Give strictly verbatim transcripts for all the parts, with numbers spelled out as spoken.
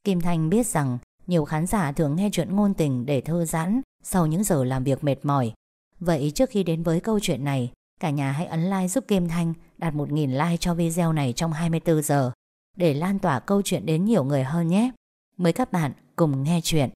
Kim Thanh biết rằng nhiều khán giả thường nghe chuyện ngôn tình để thư giãn sau những giờ làm việc mệt mỏi. Vậy trước khi đến với câu chuyện này, cả nhà hãy ấn like giúp Kim Thanh đạt một nghìn like cho video này trong hai mươi tư giờ để lan tỏa câu chuyện đến nhiều người hơn nhé. Mời các bạn cùng nghe chuyện.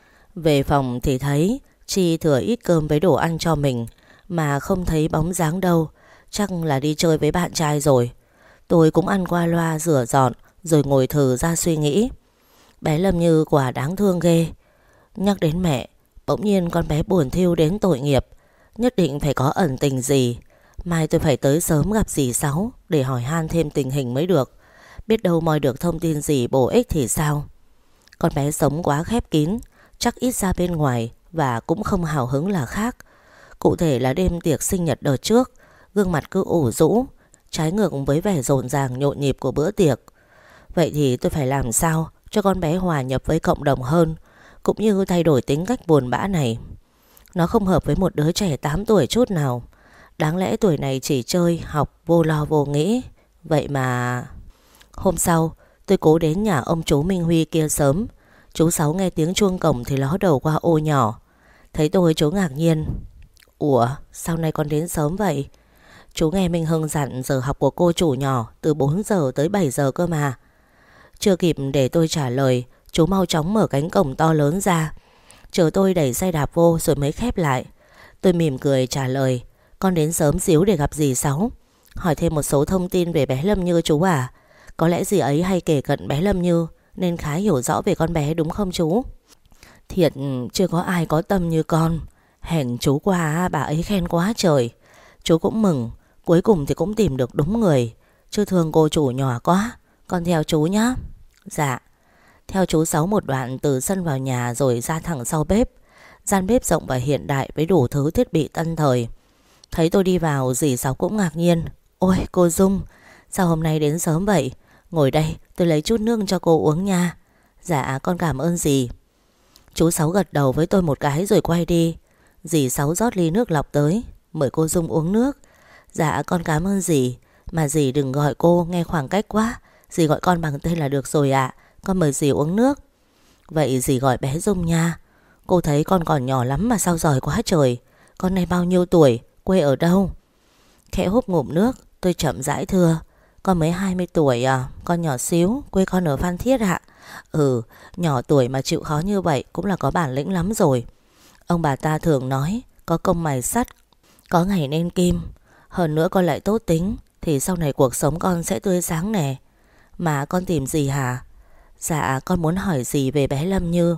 Về phòng thì thấy Chi thừa ít cơm với đồ ăn cho mình mà không thấy bóng dáng đâu. Chắc là đi chơi với bạn trai rồi. Tôi cũng ăn qua loa rửa dọn rồi ngồi thử ra suy nghĩ. Bé Lâm Như quả đáng thương ghê. Nhắc đến mẹ, bỗng nhiên con bé buồn thiu đến tội nghiệp. Nhất định phải có ẩn tình gì. Mai tôi phải tới sớm gặp dì Sáu để hỏi han thêm tình hình mới được. Biết đâu moi được thông tin gì bổ ích thì sao. Con bé sống quá khép kín, chắc ít ra bên ngoài và cũng không hào hứng là khác. Cụ thể là đêm tiệc sinh nhật đợt trước, gương mặt cứ ủ rũ, trái ngược với vẻ rộn ràng nhộn nhịp của bữa tiệc. Vậy thì tôi phải làm sao cho con bé hòa nhập với cộng đồng hơn, cũng như thay đổi tính cách buồn bã này. Nó không hợp với một đứa trẻ tám tuổi chút nào. Đáng lẽ tuổi này chỉ chơi, học, vô lo vô nghĩ. Vậy mà... Hôm sau, tôi cố đến nhà ông chú Minh Huy kia sớm. Chú Sáu nghe tiếng chuông cổng thì ló đầu qua ô nhỏ. Thấy tôi chú ngạc nhiên. Ủa, sao nay con đến sớm vậy? Chú nghe Minh Hưng dặn giờ học của cô chủ nhỏ từ bốn giờ tới bảy giờ cơ mà. Chưa kịp để tôi trả lời, chú mau chóng mở cánh cổng to lớn ra, chờ tôi đẩy xe đạp vô rồi mới khép lại. Tôi mỉm cười trả lời. Con đến sớm xíu để gặp dì Sáu, hỏi thêm một số thông tin về bé Lâm Như chú à. Có lẽ dì ấy hay kể cận bé Lâm Như nên khá hiểu rõ về con bé đúng không chú? Thiệt chưa có ai có tâm như con. Hẹn chú qua bà ấy khen quá trời. Chú cũng mừng, cuối cùng thì cũng tìm được đúng người. Chứ thương cô chủ nhỏ quá. Con theo chú nhá. Dạ. Theo chú Sáu một đoạn từ sân vào nhà rồi ra thẳng sau bếp. Gian bếp rộng và hiện đại với đủ thứ thiết bị tân thời. Thấy tôi đi vào, dì Sáu cũng ngạc nhiên. Ôi cô Dung, sao hôm nay đến sớm vậy? Ngồi đây, tôi lấy chút nước cho cô uống nha. Dạ con cảm ơn dì. Chú Sáu gật đầu với tôi một cái rồi quay đi. Dì Sáu rót ly nước lọc tới. Mời cô Dung uống nước. Dạ con cảm ơn dì. Mà dì đừng gọi cô, nghe khoảng cách quá. Dì gọi con bằng tên là được rồi ạ. Con mời dì uống nước. Vậy dì gọi bé Dung nha. Cô thấy con còn nhỏ lắm mà sao giỏi quá trời. Con này bao nhiêu tuổi, quê ở đâu? Khẽ húp ngụm nước, tôi chậm rãi thưa. Con mới hai mươi tuổi à, con nhỏ xíu, quê con ở Phan Thiết ạ. Ừ, nhỏ tuổi mà chịu khó như vậy cũng là có bản lĩnh lắm rồi. Ông bà ta thường nói, có công mài sắt, có ngày nên kim. Hơn nữa con lại tốt tính, thì sau này cuộc sống con sẽ tươi sáng nè. Mà con tìm gì hả? Dạ con muốn hỏi dì về bé Lâm Như.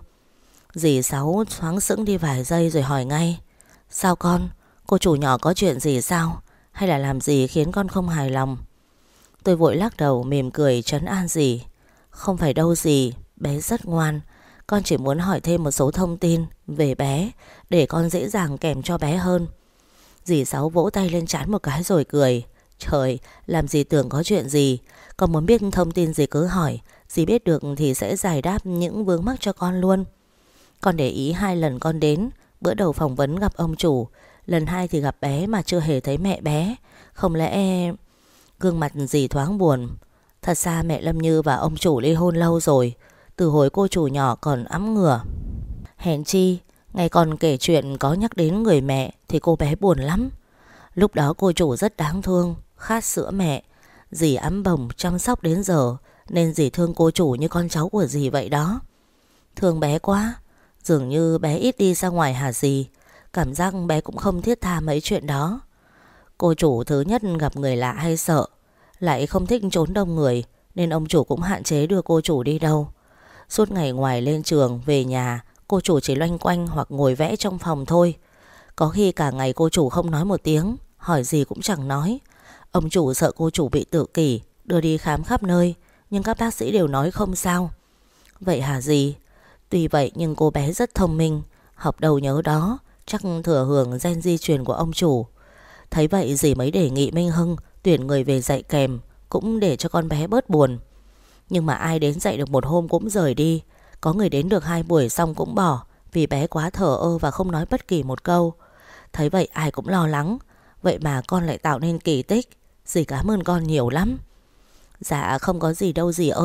Dì Sáu thoáng sững đi vài giây rồi hỏi ngay. Sao con? Cô chủ nhỏ có chuyện gì sao? Hay là làm gì khiến con không hài lòng? Tôi vội lắc đầu mỉm cười trấn an dì. Không phải đâu dì, bé rất ngoan. Con chỉ muốn hỏi thêm một số thông tin về bé để con dễ dàng kèm cho bé hơn. Dì Sáu vỗ tay lên trán một cái rồi cười. Trời, làm gì tưởng có chuyện gì. Con muốn biết thông tin gì cứ hỏi. Dì biết được thì sẽ giải đáp những vướng mắc cho con luôn. Con để ý hai lần con đến. Bữa đầu phỏng vấn gặp ông chủ, lần hai thì gặp bé mà chưa hề thấy mẹ bé. Không lẽ... Gương mặt dì thoáng buồn. Thật ra mẹ Lâm Như và ông chủ ly hôn lâu rồi, từ hồi cô chủ nhỏ còn ẵm ngửa. Hèn chi ngày còn kể chuyện có nhắc đến người mẹ thì cô bé buồn lắm. Lúc đó cô chủ rất đáng thương, khát sữa mẹ. Dì ẵm bồng chăm sóc đến giờ nên dì thương cô chủ như con cháu của dì vậy đó. Thương bé quá. Dường như bé ít đi ra ngoài hả dì? Cảm giác bé cũng không thiết tha mấy chuyện đó. Cô chủ thứ nhất gặp người lạ hay sợ, lại không thích trốn đông người, nên ông chủ cũng hạn chế đưa cô chủ đi đâu. Suốt ngày ngoài lên trường, về nhà, cô chủ chỉ loanh quanh hoặc ngồi vẽ trong phòng thôi. Có khi cả ngày cô chủ không nói một tiếng, hỏi gì cũng chẳng nói. Ông chủ sợ cô chủ bị tự kỷ, đưa đi khám khắp nơi, nhưng các bác sĩ đều nói không sao. Vậy hả dì? Tuy vậy nhưng cô bé rất thông minh, học đầu nhớ đó, chắc thừa hưởng gen di truyền của ông chủ. Thấy vậy dì mới đề nghị Minh Hưng tuyển người về dạy kèm, cũng để cho con bé bớt buồn. Nhưng mà ai đến dạy được một hôm cũng rời đi. Có người đến được hai buổi xong cũng bỏ, vì bé quá thờ ơ và không nói bất kỳ một câu. Thấy vậy ai cũng lo lắng. Vậy mà con lại tạo nên kỳ tích. Dì cảm ơn con nhiều lắm. Dạ không có gì đâu dì ơi.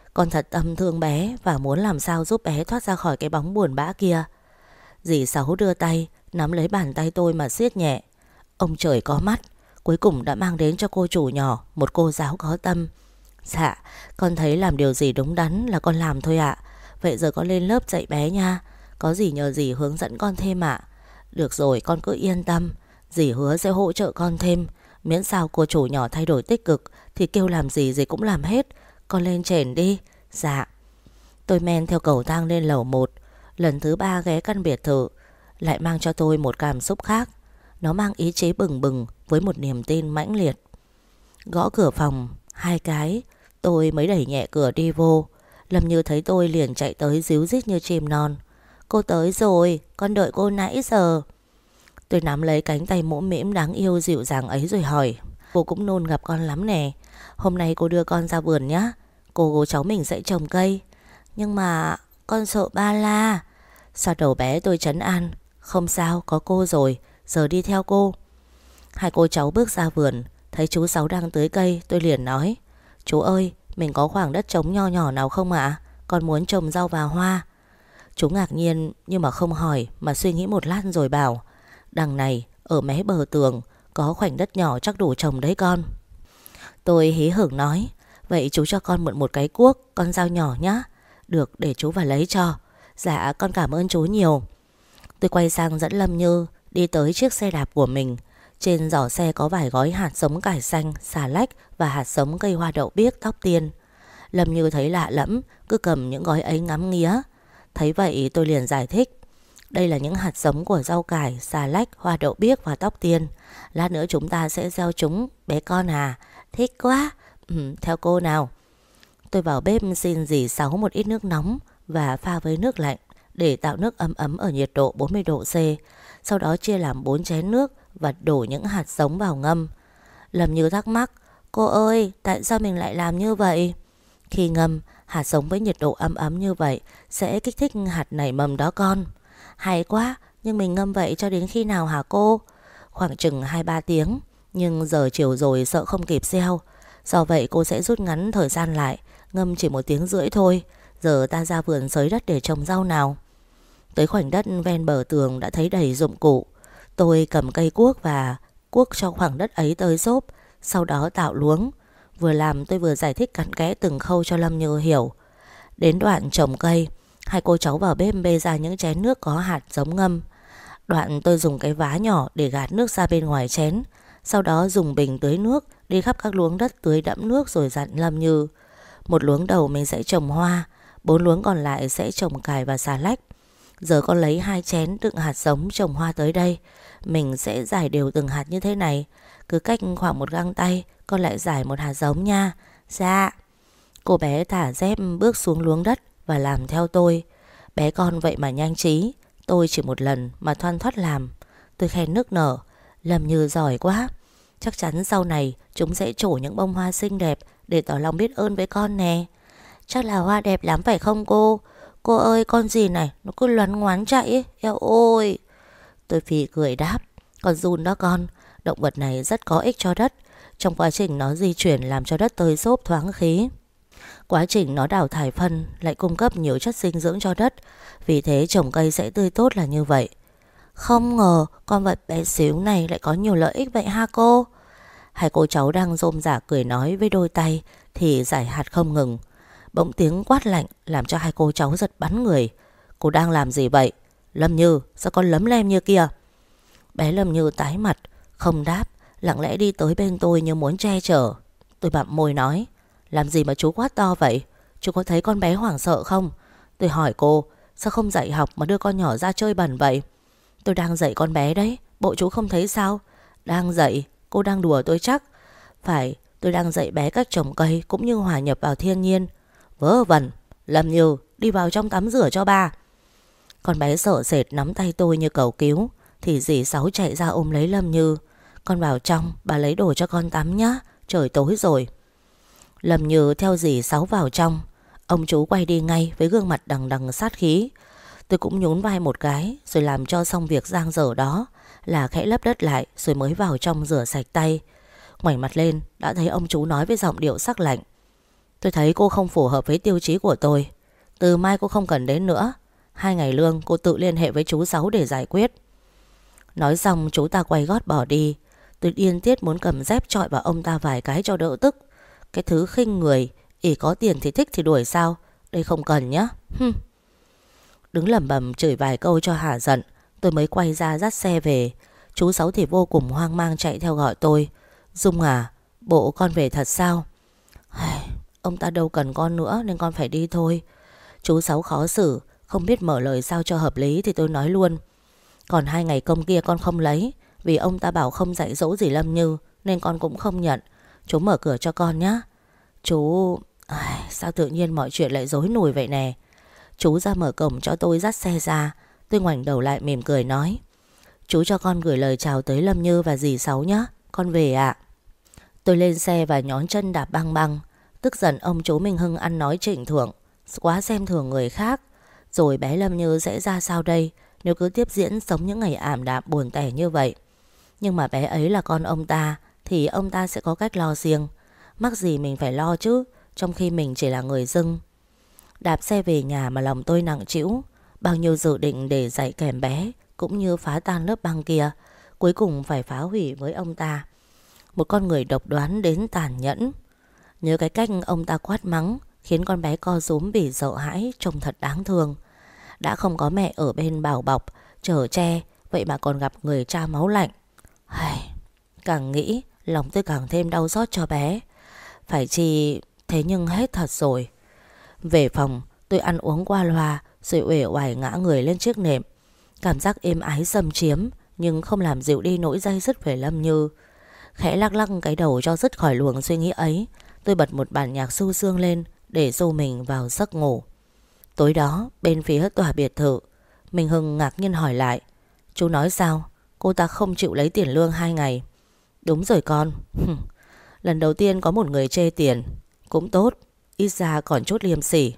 Con thật tâm thương bé và muốn làm sao giúp bé thoát ra khỏi cái bóng buồn bã kia. Dì Sáu đưa tay nắm lấy bàn tay tôi mà siết nhẹ. Ông trời có mắt, cuối cùng đã mang đến cho cô chủ nhỏ một cô giáo có tâm. Dạ, con thấy làm điều gì đúng đắn là con làm thôi ạ. Vậy giờ con lên lớp dạy bé nha. Có gì nhờ dì hướng dẫn con thêm ạ. Được rồi, con cứ yên tâm. Dì hứa sẽ hỗ trợ con thêm. Miễn sao cô chủ nhỏ thay đổi tích cực thì kêu làm gì dì cũng làm hết. Con lên trển đi. Dạ. Tôi men theo cầu thang lên lầu một. Lần thứ ba ghé căn biệt thự lại mang cho tôi một cảm xúc khác. Nó mang ý chí bừng bừng với một niềm tin mãnh liệt. Gõ cửa phòng hai cái, tôi mới đẩy nhẹ cửa đi vô. Lâm Như thấy tôi liền chạy tới ríu rít như chim non. Cô tới rồi, con đợi cô nãy giờ. Tôi nắm lấy cánh tay mũm mĩm đáng yêu dịu dàng ấy rồi hỏi. Cô cũng nôn gặp con lắm nè. Hôm nay cô đưa con ra vườn nhá. Cô cháu mình sẽ trồng cây. Nhưng mà con sợ ba la. Sao đầu bé tôi trấn an. Không sao, có cô rồi, giờ đi theo cô. Hai cô cháu bước ra vườn, thấy chú Sáu đang tưới cây. Tôi liền nói: Chú ơi, mình có khoảng đất trống nho nhỏ nào không ạ? Con muốn trồng rau và hoa. Chú ngạc nhiên nhưng mà không hỏi, mà suy nghĩ một lát rồi bảo: Đằng này ở mé bờ tường có khoảnh đất nhỏ chắc đủ trồng đấy con. Tôi hí hửng nói: Vậy chú cho con mượn một cái cuốc, con dao nhỏ nhá. Được, để chú vào lấy cho. Dạ, con cảm ơn chú nhiều. Tôi quay sang dẫn Lâm Như đi tới chiếc xe đạp của mình. Trên giỏ xe có vài gói hạt giống cải xanh, xà lách và hạt giống cây hoa đậu biếc, tóc tiên. Lâm Như thấy lạ lẫm, cứ cầm những gói ấy ngắm nghía. Thấy vậy tôi liền giải thích: Đây là những hạt giống của rau cải, xà lách, hoa đậu biếc và tóc tiên. Lát nữa chúng ta sẽ gieo chúng, bé con à. Thích quá. Ừ, theo cô nào. Tôi vào bếp xin dì Sáu một ít nước nóng và pha với nước lạnh để tạo nước ấm ấm ở nhiệt độ bốn mươi độ C. Sau đó chia làm bốn chén nước và đổ những hạt giống vào ngâm. Lâm Như thắc mắc: Cô ơi, tại sao mình lại làm như vậy? Khi ngâm, hạt giống với nhiệt độ ấm ấm như vậy sẽ kích thích hạt nảy mầm đó con. Hay quá, nhưng mình ngâm vậy cho đến khi nào hả cô? Khoảng chừng hai ba tiếng, nhưng giờ chiều rồi sợ không kịp gieo. Do vậy cô sẽ rút ngắn thời gian lại, ngâm chỉ một tiếng rưỡi thôi. Giờ ta ra vườn xới đất để trồng rau nào. Tới khoảnh đất ven bờ tường đã thấy đầy dụng cụ. Tôi cầm cây cuốc và cuốc cho khoảng đất ấy tới xốp, sau đó tạo luống. Vừa làm tôi vừa giải thích cặn kẽ từng khâu cho Lâm Như hiểu. Đến đoạn trồng cây, hai cô cháu vào bếp bê ra những chén nước có hạt giống ngâm. Đoạn tôi dùng cái vá nhỏ để gạt nước ra bên ngoài chén. Sau đó dùng bình tưới nước đi khắp các luống đất tưới đẫm nước rồi dặn Lâm Như: Một luống đầu mình sẽ trồng hoa, bốn luống còn lại sẽ trồng cải và xà lách. Giờ con lấy hai chén đựng hạt giống trồng hoa tới đây. Mình sẽ rải đều từng hạt như thế này. Cứ cách khoảng một găng tay con lại rải một hạt giống nha. Dạ. Cô bé thả dép bước xuống luống đất và làm theo tôi. Bé con vậy mà nhanh trí. Tôi chỉ một lần mà thoăn thoắt làm. Tôi khen nức nở: Lâm Như giỏi quá. Chắc chắn sau này chúng sẽ trổ những bông hoa xinh đẹp để tỏ lòng biết ơn với con nè. Chắc là hoa đẹp lắm phải không cô? Cô ơi, con gì này nó cứ loắn ngoán chạy ấy. Eo ôi. Tôi phì cười đáp: Con giun đó con. Động vật này rất có ích cho đất. Trong quá trình nó di chuyển làm cho đất tơi xốp thoáng khí. Quá trình nó đào thải phân lại cung cấp nhiều chất dinh dưỡng cho đất. Vì thế trồng cây sẽ tươi tốt là như vậy. Không ngờ con vật bé xíu này lại có nhiều lợi ích vậy ha cô. Hai cô cháu đang rôm rả cười nói với đôi tay thì rải hạt không ngừng. Bỗng tiếng quát lạnh làm cho hai cô cháu giật bắn người. Cô đang làm gì vậy? Lâm Như, sao con lấm lem như kia? Bé Lâm Như tái mặt, không đáp, lặng lẽ đi tới bên tôi như muốn che chở. Tôi bặm môi nói: Làm gì mà chú quát to vậy? Chú có thấy con bé hoảng sợ không? Tôi hỏi cô, sao không dạy học mà đưa con nhỏ ra chơi bẩn vậy? Tôi đang dạy con bé đấy, bộ chú không thấy sao? Đang dạy? Cô đang đùa tôi chắc? Phải, tôi đang dạy bé cách trồng cây cũng như hòa nhập vào thiên nhiên. Vớ vẩn. Lâm Như, đi vào trong tắm rửa cho ba. Con bé sợ sệt nắm tay tôi như cầu cứu. Thì dì Sáu chạy ra ôm lấy Lâm Như: Con vào trong, bà lấy đồ cho con tắm nhá, trời tối rồi. Lâm Như theo dì Sáu vào trong. Ông chú quay đi ngay với gương mặt đằng đằng sát khí. Tôi cũng nhún vai một cái rồi làm cho xong việc dang dở đó là khẽ lấp đất lại rồi mới vào trong rửa sạch tay. Ngoảnh mặt lên đã thấy ông chú nói với giọng điệu sắc lạnh: Tôi thấy cô không phù hợp với tiêu chí của tôi. Từ mai cô không cần đến nữa. Hai ngày lương cô tự liên hệ với chú Sáu để giải quyết. Nói xong chú ta quay gót bỏ đi. Tôi điên tiết muốn cầm dép chọi vào ông ta vài cái cho đỡ tức. Cái thứ khinh người, ỷ có tiền thì thích thì đuổi sao. Đây không cần nhá. Hừm. Đứng lẩm bẩm chửi vài câu cho hả giận, tôi mới quay ra dắt xe về. Chú Sáu thì vô cùng hoang mang chạy theo gọi tôi. Dung à, bộ con về thật sao? Ông ta đâu cần con nữa nên con phải đi thôi. Chú Sáu khó xử, không biết mở lời sao cho hợp lý thì tôi nói luôn. Còn hai ngày công kia con không lấy, vì ông ta bảo không dạy dỗ gì Lâm Như, nên con cũng không nhận. Chú mở cửa cho con nhé. Chú... À, sao tự nhiên mọi chuyện lại rối nùi vậy nè. Chú ra mở cổng cho tôi dắt xe ra. Tôi ngoảnh đầu lại mỉm cười nói: Chú cho con gửi lời chào tới Lâm Như và dì Sáu nhé. Con về ạ. Tôi lên xe và nhón chân đạp băng băng. Tức giận ông chú Minh Hưng ăn nói trịnh thượng, quá xem thường người khác. Rồi bé Lâm Như sẽ ra sao đây, nếu cứ tiếp diễn sống những ngày ảm đạm buồn tẻ như vậy. Nhưng mà bé ấy là con ông ta, thì ông ta sẽ có cách lo riêng. Mắc gì mình phải lo chứ, trong khi mình chỉ là người dưng. Đạp xe về nhà mà lòng tôi nặng trĩu. Bao nhiêu dự định để dạy kèm bé, cũng như phá tan lớp băng kia, cuối cùng phải phá hủy với ông ta. Một con người độc đoán đến tàn nhẫn. Nhớ cái cách ông ta quát mắng, khiến con bé co rúm vì sợ hãi, trông thật đáng thương. Đã không có mẹ ở bên bảo bọc, chở che, vậy mà còn gặp người cha máu lạnh. Ai, càng nghĩ lòng tôi càng thêm đau xót cho bé. Phải chi thế nhưng hết thật rồi. Về phòng tôi ăn uống qua loa, rồi uể oải ngã người lên chiếc nệm. Cảm giác êm ái xâm chiếm, nhưng không làm dịu đi nỗi day dứt về Lâm Như. Khẽ lắc lắc cái đầu cho dứt khỏi luồng suy nghĩ ấy, tôi bật một bản nhạc du dương lên để dô mình vào giấc ngủ. Tối đó bên phía tòa biệt thự, Minh Hưng ngạc nhiên hỏi lại: Chú nói sao? Cô ta không chịu lấy tiền lương hai ngày. Đúng rồi con. Lần đầu tiên có một người chê tiền. Cũng tốt, ít ra còn chút liêm sỉ.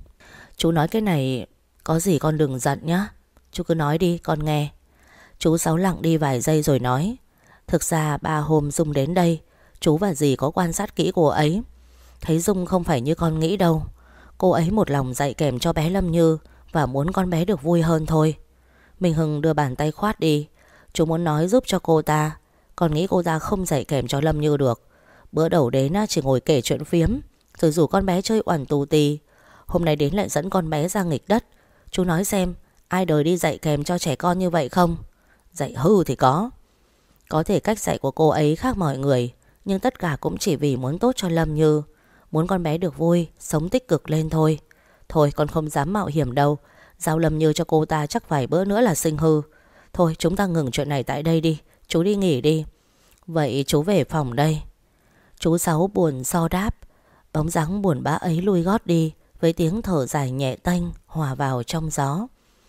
Chú nói cái này, có gì con đừng giận nhá. Chú cứ nói đi con nghe. Chú Sáu lặng đi vài giây rồi nói: Thực ra ba hôm Dung đến đây, chú và dì có quan sát kỹ cô ấy. Thấy Dung không phải như con nghĩ đâu. Cô ấy một lòng dạy kèm cho bé Lâm Như và muốn con bé được vui hơn thôi. Minh Hưng đưa bàn tay khoát đi. Chú muốn nói giúp cho cô ta. Con nghĩ cô ta không dạy kèm cho Lâm Như được. Bữa đầu đến chỉ ngồi kể chuyện phiếm, rồi rủ con bé chơi oằn tù tì. Hôm nay đến lại dẫn con bé ra nghịch đất. Chú nói xem, ai đời đi dạy kèm cho trẻ con như vậy không? Dạy hư thì có. Có thể cách dạy của cô ấy khác mọi người, nhưng tất cả cũng chỉ vì muốn tốt cho Lâm Như, muốn con bé được vui, sống tích cực lên thôi. Thôi con không dám mạo hiểm đâu. Giao Lâm Như cho cô ta chắc vài bữa nữa là sinh hư. Thôi chúng ta ngừng chuyện này tại đây đi. Chú đi nghỉ đi. Vậy chú về phòng đây. Chú Sáu buồn so đáp. Bóng dáng buồn bã ấy lui gót đi, với tiếng thở dài nhẹ tênh hòa vào trong gió.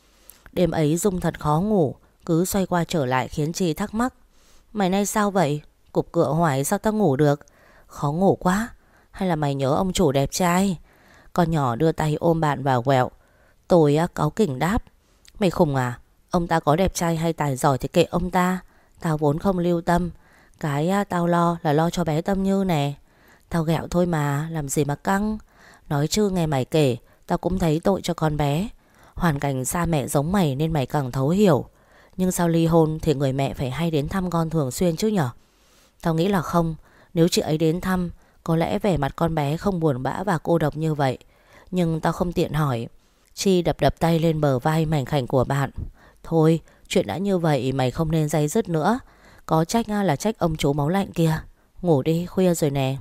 Đêm ấy Dung thật khó ngủ, cứ xoay qua trở lại khiến Chi thắc mắc: Mày nay sao vậy? Cục cựa hoài sao tao ngủ được? Khó ngủ quá. Hay là mày nhớ ông chủ đẹp trai? Con nhỏ đưa tay ôm bạn vào quẹo. Tôi á, cáu kỉnh đáp: Mày khùng à? Ông ta có đẹp trai hay tài giỏi thì kệ ông ta. Tao vốn không lưu tâm. Cái á, tao lo là lo cho bé Tâm Như nè. Tao ghẹo thôi mà, làm gì mà căng. Nói chứ nghe mày kể, tao cũng thấy tội cho con bé. Hoàn cảnh xa mẹ giống mày nên mày càng thấu hiểu. Nhưng sao ly hôn thì người mẹ phải hay đến thăm con thường xuyên chứ nhở? Tao nghĩ là không. Nếu chị ấy đến thăm, có lẽ vẻ mặt con bé không buồn bã và cô độc như vậy. Nhưng tao không tiện hỏi. Chi đập đập tay lên bờ vai mảnh khảnh của bạn. Thôi, chuyện đã như vậy mày không nên day dứt nữa. Có trách là trách ông chú máu lạnh kia. Ngủ đi, khuya rồi nè.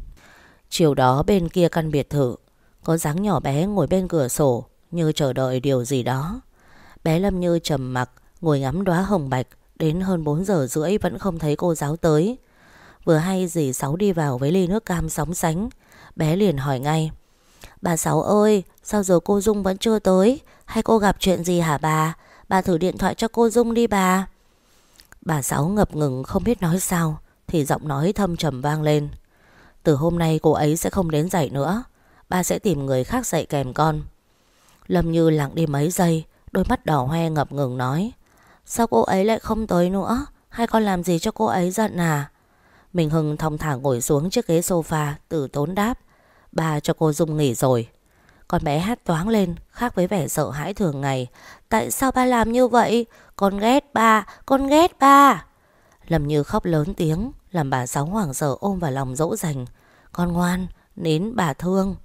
Chiều đó bên kia căn biệt thự, có dáng nhỏ bé ngồi bên cửa sổ như chờ đợi điều gì đó. Bé Lâm Như trầm mặc ngồi ngắm đóa hồng bạch. Đến hơn bốn giờ rưỡi vẫn không thấy cô giáo tới. Vừa hay dì Sáu đi vào với ly nước cam sóng sánh, bé liền hỏi ngay: Bà Sáu ơi, sao giờ cô Dung vẫn chưa tới? Hay cô gặp chuyện gì hả bà? Bà thử điện thoại cho cô Dung đi bà. Bà Sáu ngập ngừng không biết nói sao, thì giọng nói thâm trầm vang lên: Từ hôm nay cô ấy sẽ không đến dạy nữa. Ba sẽ tìm người khác dạy kèm con. Lâm Như lặng đi mấy giây, đôi mắt đỏ hoe ngập ngừng nói: Sao cô ấy lại không tới nữa? Hay con làm gì cho cô ấy giận à? Minh Hưng thong thả ngồi xuống chiếc ghế sofa, từ tốn đáp: Ba cho cô Dung nghỉ rồi. Con bé hét toáng lên, khác với vẻ sợ hãi thường ngày. Tại sao ba làm như vậy? Con ghét ba, con ghét ba. Lâm Như khóc lớn tiếng, làm bà Sáu hoảng sợ ôm vào lòng dỗ dành. Con ngoan, nín, bà thương.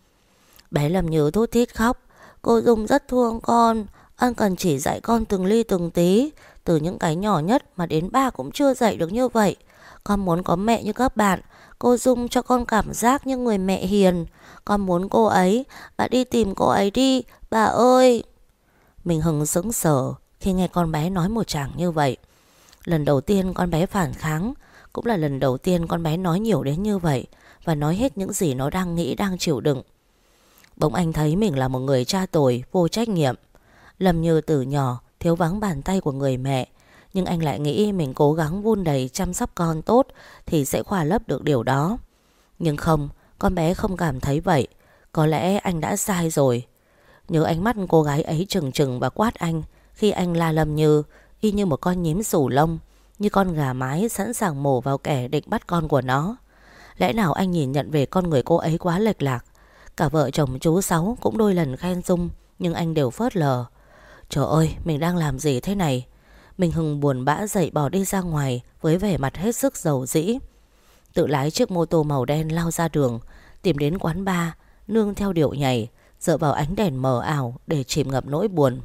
Bé Lâm Như thút thít khóc. Cô Dung rất thương con. Anh cần chỉ dạy con từng ly từng tí, từ những cái nhỏ nhất mà đến ba cũng chưa dạy được như vậy. Con muốn có mẹ như các bạn. Cô Dung cho con cảm giác như người mẹ hiền. Con muốn cô ấy. Bà đi tìm cô ấy đi, bà ơi. Mình Hưng sững sờ khi nghe con bé nói một tràng như vậy. Lần đầu tiên con bé phản kháng, cũng là lần đầu tiên con bé nói nhiều đến như vậy, và nói hết những gì nó đang nghĩ, đang chịu đựng. Bỗng anh thấy mình là một người cha tồi, vô trách nhiệm. Lâm Như từ nhỏ thiếu vắng bàn tay của người mẹ, nhưng anh lại nghĩ mình cố gắng vun đầy chăm sóc con tốt thì sẽ khỏa lấp được điều đó. Nhưng không, con bé không cảm thấy vậy. Có lẽ anh đã sai rồi. Nhớ ánh mắt cô gái ấy trừng trừng và quát anh khi anh la Lâm Như, y như một con nhím xù lông, như con gà mái sẵn sàng mổ vào kẻ định bắt con của nó. Lẽ nào anh nhìn nhận về con người cô ấy quá lệch lạc? Cả vợ chồng chú Sáu cũng đôi lần khen Dung, nhưng anh đều phớt lờ. Trời ơi, mình đang làm gì thế này? Mình Hưng buồn bã dậy bỏ đi ra ngoài với vẻ mặt hết sức dầu dĩ. Tự lái chiếc mô tô màu đen lao ra đường, tìm đến quán bar, nương theo điệu nhảy, dựa vào ánh đèn mờ ảo để chìm ngập nỗi buồn.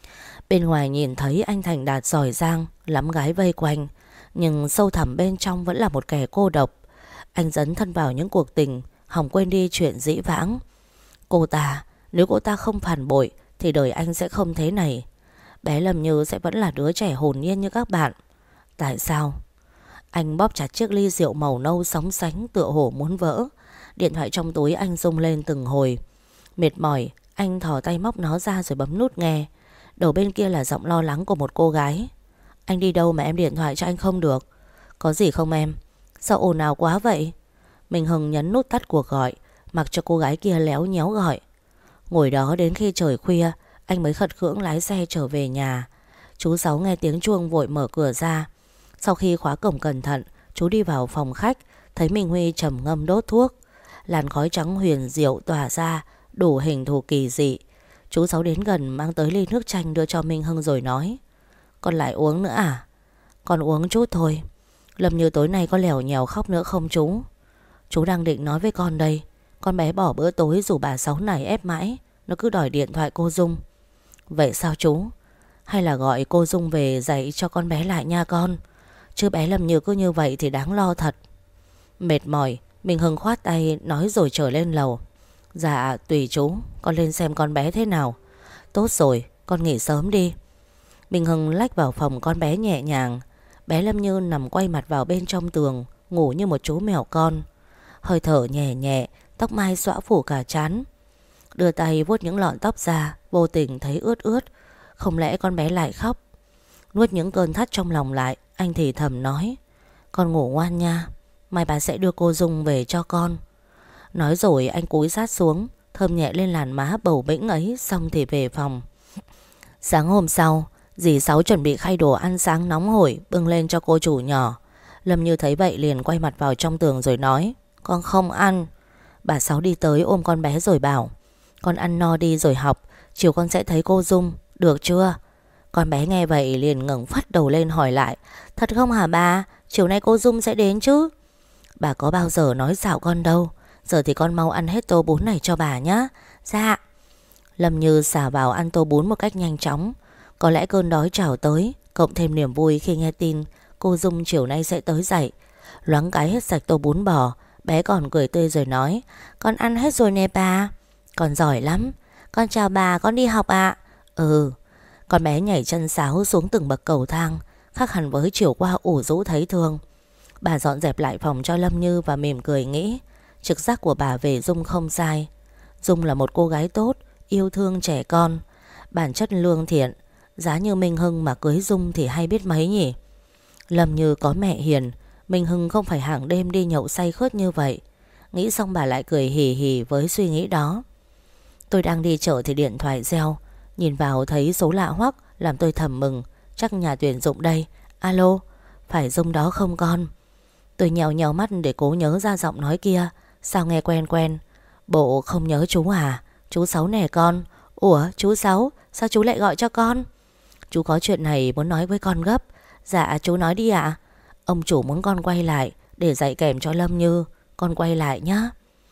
Bên ngoài nhìn thấy anh thành đạt giỏi giang, lắm gái vây quanh, nhưng sâu thẳm bên trong vẫn là một kẻ cô độc. Anh dấn thân vào những cuộc tình, hòng quên đi chuyện dĩ vãng. Cô ta, nếu cô ta không phản bội thì đời anh sẽ không thế này. Bé Lâm Như sẽ vẫn là đứa trẻ hồn nhiên như các bạn. Tại sao? Anh bóp chặt chiếc ly rượu màu nâu sóng sánh tựa hồ muốn vỡ. Điện thoại trong túi anh rung lên từng hồi. Mệt mỏi, anh thò tay móc nó ra rồi bấm nút nghe. Đầu bên kia là giọng lo lắng của một cô gái. Anh đi đâu mà em điện thoại cho anh không được? Có gì không em? Sao ồn ào quá vậy? Mình Hưng nhấn nút tắt cuộc gọi, mặc cho cô gái kia léo nhéo gọi. Ngồi đó đến khi trời khuya, anh mới khật khưỡng lái xe trở về nhà. Chú Sáu nghe tiếng chuông vội mở cửa ra. Sau khi khóa cổng cẩn thận, chú đi vào phòng khách, thấy Minh Huy trầm ngâm đốt thuốc. Làn khói trắng huyền diệu tỏa ra, đủ hình thù kỳ dị. Chú Sáu đến gần mang tới ly nước chanh đưa cho Minh Hưng rồi nói: Con lại uống nữa à? Con uống chút thôi. Lâm Như tối nay có lèo nhèo khóc nữa không chú? Chú đang định nói với con đây. Con bé bỏ bữa tối dù bà Sáu này ép mãi, nó cứ đòi điện thoại cô Dung. Vậy sao chú? Hay là gọi cô Dung về dạy cho con bé lại nha con. Chứ bé Lâm Như cứ như vậy thì đáng lo thật. Mệt mỏi, Minh Hưng khoát tay nói rồi trở lên lầu. Dạ tùy chú, con lên xem con bé thế nào. Tốt rồi, con nghỉ sớm đi. Minh Hưng lách vào phòng con bé nhẹ nhàng. Bé Lâm Như nằm quay mặt vào bên trong tường, ngủ như một chú mèo con. Hơi thở nhẹ nhẹ, tóc mai xõa phủ cả trán. Đưa tay vuốt những lọn tóc ra, vô tình thấy ướt ướt. Không lẽ con bé lại khóc? Nuốt những cơn thắt trong lòng lại, anh thì thầm nói: Con ngủ ngoan nha, mai bà sẽ đưa cô Dung về cho con. Nói rồi anh cúi sát xuống, thơm nhẹ lên làn má bầu bĩnh ấy, xong thì về phòng. Sáng hôm sau, dì Sáu chuẩn bị khay đồ ăn sáng nóng hổi bưng lên cho cô chủ nhỏ. Lâm Như thấy vậy liền quay mặt vào trong tường rồi nói: Con không ăn. Bà Sáu đi tới ôm con bé rồi bảo: Con ăn no đi rồi học, chiều con sẽ thấy cô Dung, được chưa? Con bé nghe vậy liền ngẩng phát đầu lên hỏi lại: Thật không hả bà? Chiều nay cô Dung sẽ đến chứ? Bà có bao giờ nói xạo con đâu. Giờ thì con mau ăn hết tô bún này cho bà nhé. Dạ. Lâm Như xả vào ăn tô bún một cách nhanh chóng. Có lẽ cơn đói trào tới, cộng thêm niềm vui khi nghe tin cô Dung chiều nay sẽ tới dậy. Loáng cái hết sạch tô bún bò, bé còn cười tươi rồi nói: Con ăn hết rồi nè bà. Con giỏi lắm. Con chào bà, con đi học ạ. Ừ. Con bé nhảy chân sáo xuống từng bậc cầu thang, khác hẳn với chiều qua ủ rũ thấy thương. Bà dọn dẹp lại phòng cho Lâm Như và mỉm cười nghĩ trực giác của bà về Dung không sai. Dung là một cô gái tốt, yêu thương trẻ con, bản chất lương thiện. Giá như Minh Hưng mà cưới Dung thì hay biết mấy nhỉ. Lâm Như có mẹ hiền, Minh Hưng không phải hàng đêm đi nhậu say khướt như vậy. Nghĩ xong bà lại cười hì hì với suy nghĩ đó. Tôi đang đi chợ thì điện thoại reo. Nhìn vào thấy số lạ hoắc, làm tôi thầm mừng. Chắc nhà tuyển dụng đây. Alo, phải Dung đó không con? Tôi nhèo nhèo mắt để cố nhớ ra giọng nói kia. Sao nghe quen quen. Bộ không nhớ chú à? Chú Sáu nè con. Ủa chú Sáu, sao chú lại gọi cho con? Chú có chuyện này muốn nói với con gấp. Dạ chú nói đi ạ. Ông chủ muốn con quay lại để dạy kèm cho Lâm Như. Con quay lại nhá.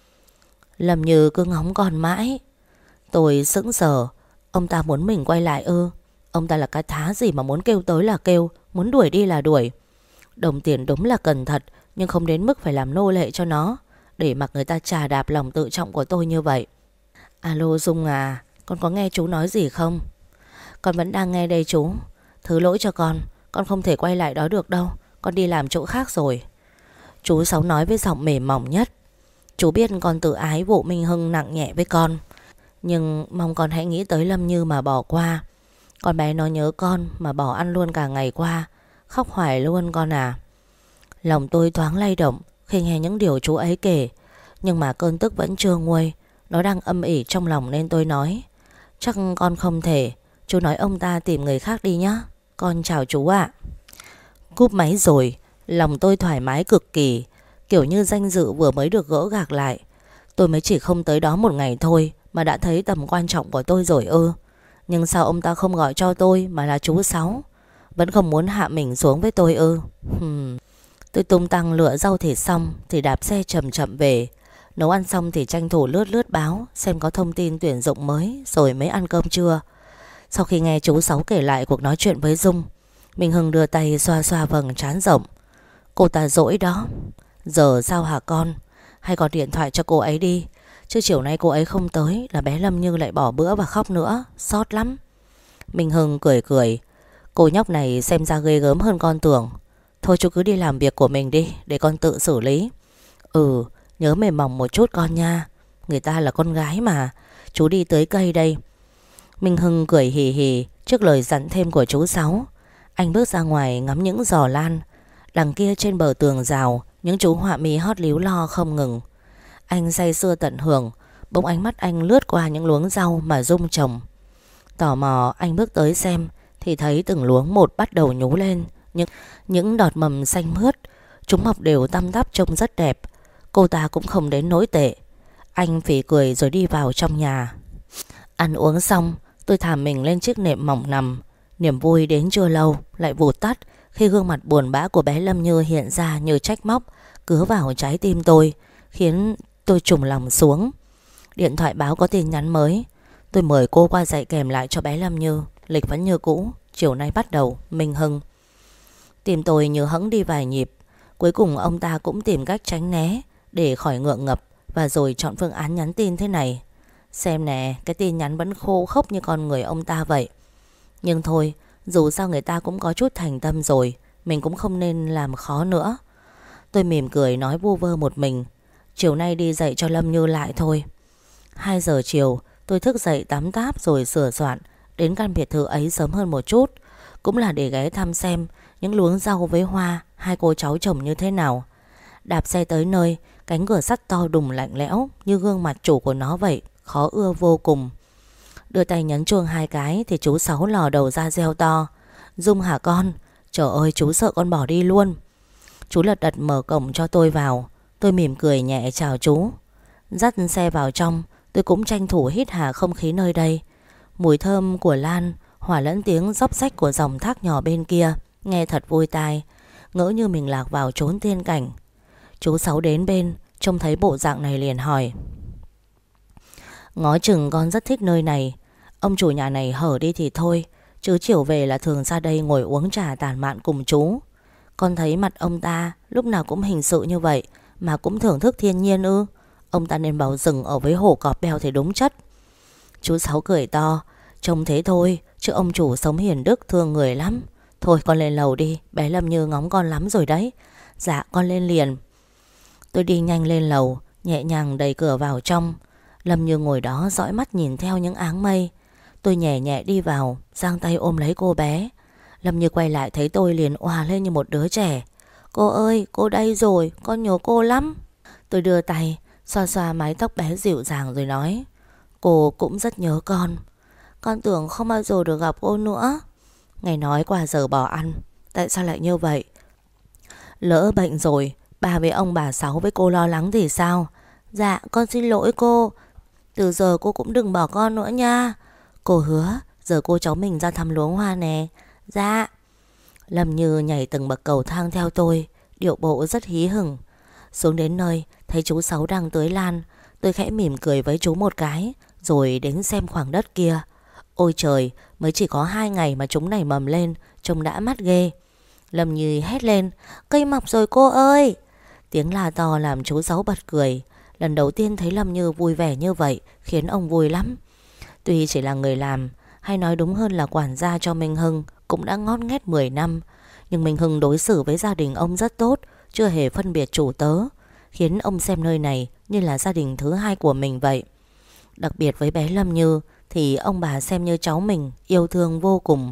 Lâm Như cứ ngóng con mãi. Tôi sững sờ. Ông ta muốn mình quay lại ư? Ông ta là cái thá gì mà muốn kêu tới là kêu, muốn đuổi đi là đuổi. Đồng tiền đúng là cần thật, nhưng không đến mức phải làm nô lệ cho nó, để mặc người ta chà đạp lòng tự trọng của tôi như vậy. Alo Dung à, con có nghe chú nói gì không? Con vẫn đang nghe đây chú. Thứ lỗi cho con, con không thể quay lại đó được đâu. Con đi làm chỗ khác rồi. Chú Sáu nói với giọng mềm mỏng nhất. Chú biết con tự ái vụ Minh Hưng nặng nhẹ với con, nhưng mong con hãy nghĩ tới Lâm Như mà bỏ qua. Con bé nó nhớ con mà bỏ ăn luôn cả ngày qua. Khóc hoài luôn con à. Lòng tôi thoáng lay động khi nghe những điều chú ấy kể, nhưng mà cơn tức vẫn chưa nguôi. Nó đang âm ỉ trong lòng nên tôi nói: Chắc con không thể. Chú nói ông ta tìm người khác đi nhá. Con chào chú ạ. Cúp máy rồi. Lòng tôi thoải mái cực kỳ, kiểu như danh dự vừa mới được gỡ gạc lại. Tôi mới chỉ không tới đó một ngày thôi mà đã thấy tầm quan trọng của tôi rồi ư? Nhưng sao ông ta không gọi cho tôi mà là chú Sáu? Vẫn không muốn hạ mình xuống với tôi ư? Hmm. Tôi tung tăng lựa rau thịt xong thì đạp xe chậm chậm về. Nấu ăn xong thì tranh thủ lướt lướt báo xem có thông tin tuyển dụng mới rồi mới ăn cơm trưa. Sau khi nghe chú Sáu kể lại cuộc nói chuyện với Dung, Minh Hưng đưa tay xoa xoa vầng trán rộng. Cô ta dỗi đó. Giờ sao hả con? Hay gọi điện thoại cho cô ấy đi, chứ chiều nay cô ấy không tới là bé Lâm Như lại bỏ bữa và khóc nữa. Xót lắm. Minh Hưng cười cười. Cô nhóc này xem ra ghê gớm hơn con tưởng. Thôi chú cứ đi làm việc của mình đi, để con tự xử lý. Ừ, nhớ mềm mỏng một chút con nha. Người ta là con gái mà. Chú đi tưới cây đây. Minh Hưng cười hì hì trước lời dặn thêm của chú Sáu. Anh bước ra ngoài ngắm những giò lan. Đằng kia trên bờ tường rào, những chú họa mi hót líu lo không ngừng. Anh say sưa tận hưởng. Bỗng ánh mắt anh lướt qua những luống rau mà Dung trồng. Tò mò anh bước tới xem thì thấy từng luống một bắt đầu nhú lên những, những đọt mầm xanh mướt. Chúng mọc đều tăm tắp trông rất đẹp. Cô ta cũng không đến nỗi tệ. Anh phỉ cười rồi đi vào trong nhà. Ăn uống xong, tôi thả mình lên chiếc nệm mỏng nằm. Niềm vui đến chưa lâu lại vụt tắt khi gương mặt buồn bã của bé Lâm Như hiện ra như trách móc, cứa vào trái tim tôi, khiến tôi trùng lòng xuống. Điện thoại báo có tin nhắn mới. Tôi mời cô qua dạy kèm lại cho bé Lâm Như. Lịch vẫn như cũ, chiều nay bắt đầu. Minh Hưng. Tim tôi như hẫng đi vài nhịp. Cuối cùng ông ta cũng tìm cách tránh né để khỏi ngượng ngập, và rồi chọn phương án nhắn tin thế này. Xem nè, cái tin nhắn vẫn khô khốc như con người ông ta vậy. Nhưng thôi, dù sao người ta cũng có chút thành tâm rồi, mình cũng không nên làm khó nữa. Tôi mỉm cười nói vu vơ một mình. Chiều nay đi dạy cho Lâm Như lại thôi. Hai giờ chiều tôi thức dậy tắm táp rồi sửa soạn đến căn biệt thự ấy sớm hơn một chút, cũng là để ghé thăm xem những luống rau với hoa hai cô cháu trồng như thế nào. Đạp xe tới nơi, cánh cửa sắt to đùng lạnh lẽo như gương mặt chủ của nó vậy, khó ưa vô cùng. Đưa tay nhấn chuông hai cái thì chú Sáu lò đầu ra reo to. Dung hả con? Trời ơi, chú sợ con bỏ đi luôn. Chú lật đật mở cổng cho tôi vào. Tôi mỉm cười nhẹ chào chú. Dắt xe vào trong, tôi cũng tranh thủ hít hà không khí nơi đây. Mùi thơm của lan hòa lẫn tiếng róc rách của dòng thác nhỏ bên kia, nghe thật vui tai, ngỡ như mình lạc vào chốn tiên cảnh. Chú Sáu đến bên, trông thấy bộ dạng này liền hỏi. Ngó chừng con rất thích nơi này. Ông chủ nhà này hở đi thì thôi, chứ chiều về là thường ra đây ngồi uống trà tản mạn cùng chú. Con thấy mặt ông ta lúc nào cũng hình sự như vậy mà cũng thưởng thức thiên nhiên ư? Ông ta nên bảo rừng ở với hổ cọp beo thì đúng chất. Chú Sáu cười to. Trông thế thôi, chứ ông chủ sống hiền đức thương người lắm. Thôi con lên lầu đi, bé Lâm Như ngóng con lắm rồi đấy. Dạ con lên liền. Tôi đi nhanh lên lầu, nhẹ nhàng đẩy cửa vào trong. Lâm Như ngồi đó dõi mắt nhìn theo những áng mây. Tôi nhẹ nhẹ đi vào, giang tay ôm lấy cô bé. Lâm Như quay lại thấy tôi liền òa lên như một đứa trẻ. Cô ơi, cô đây rồi, con nhớ cô lắm. Tôi đưa tay xoa xoa mái tóc bé dịu dàng rồi nói. Cô cũng rất nhớ con. Con tưởng không bao giờ được gặp cô nữa. Ngày nói qua giờ bỏ ăn. Tại sao lại như vậy? Lỡ bệnh rồi, bà với ông bà Sáu với cô lo lắng thì sao? Dạ con xin lỗi cô. Từ giờ cô cũng đừng bỏ con nữa nha. Cô hứa giờ cô cháu mình ra thăm luống hoa nè. Dạ. Lâm Như nhảy từng bậc cầu thang theo tôi, điệu bộ rất hí hửng. Xuống đến nơi thấy chú Sáu đang tưới lan, tôi khẽ mỉm cười với chú một cái, rồi đến xem khoảng đất kia. Ôi trời, mới chỉ có hai ngày mà chúng nảy mầm lên, trông đã mắt ghê. Lâm Như hét lên, cây mọc rồi cô ơi. Tiếng la to làm chú Sáu bật cười. Lần đầu tiên thấy Lâm Như vui vẻ như vậy khiến ông vui lắm. Tuy chỉ là người làm, hay nói đúng hơn là quản gia cho Minh Hưng, cũng đã ngót nghét mười năm, nhưng Minh Hưng đối xử với gia đình ông rất tốt, chưa hề phân biệt chủ tớ, khiến ông xem nơi này như là gia đình thứ hai của mình vậy. Đặc biệt với bé Lâm Như thì ông bà xem như cháu mình, yêu thương vô cùng.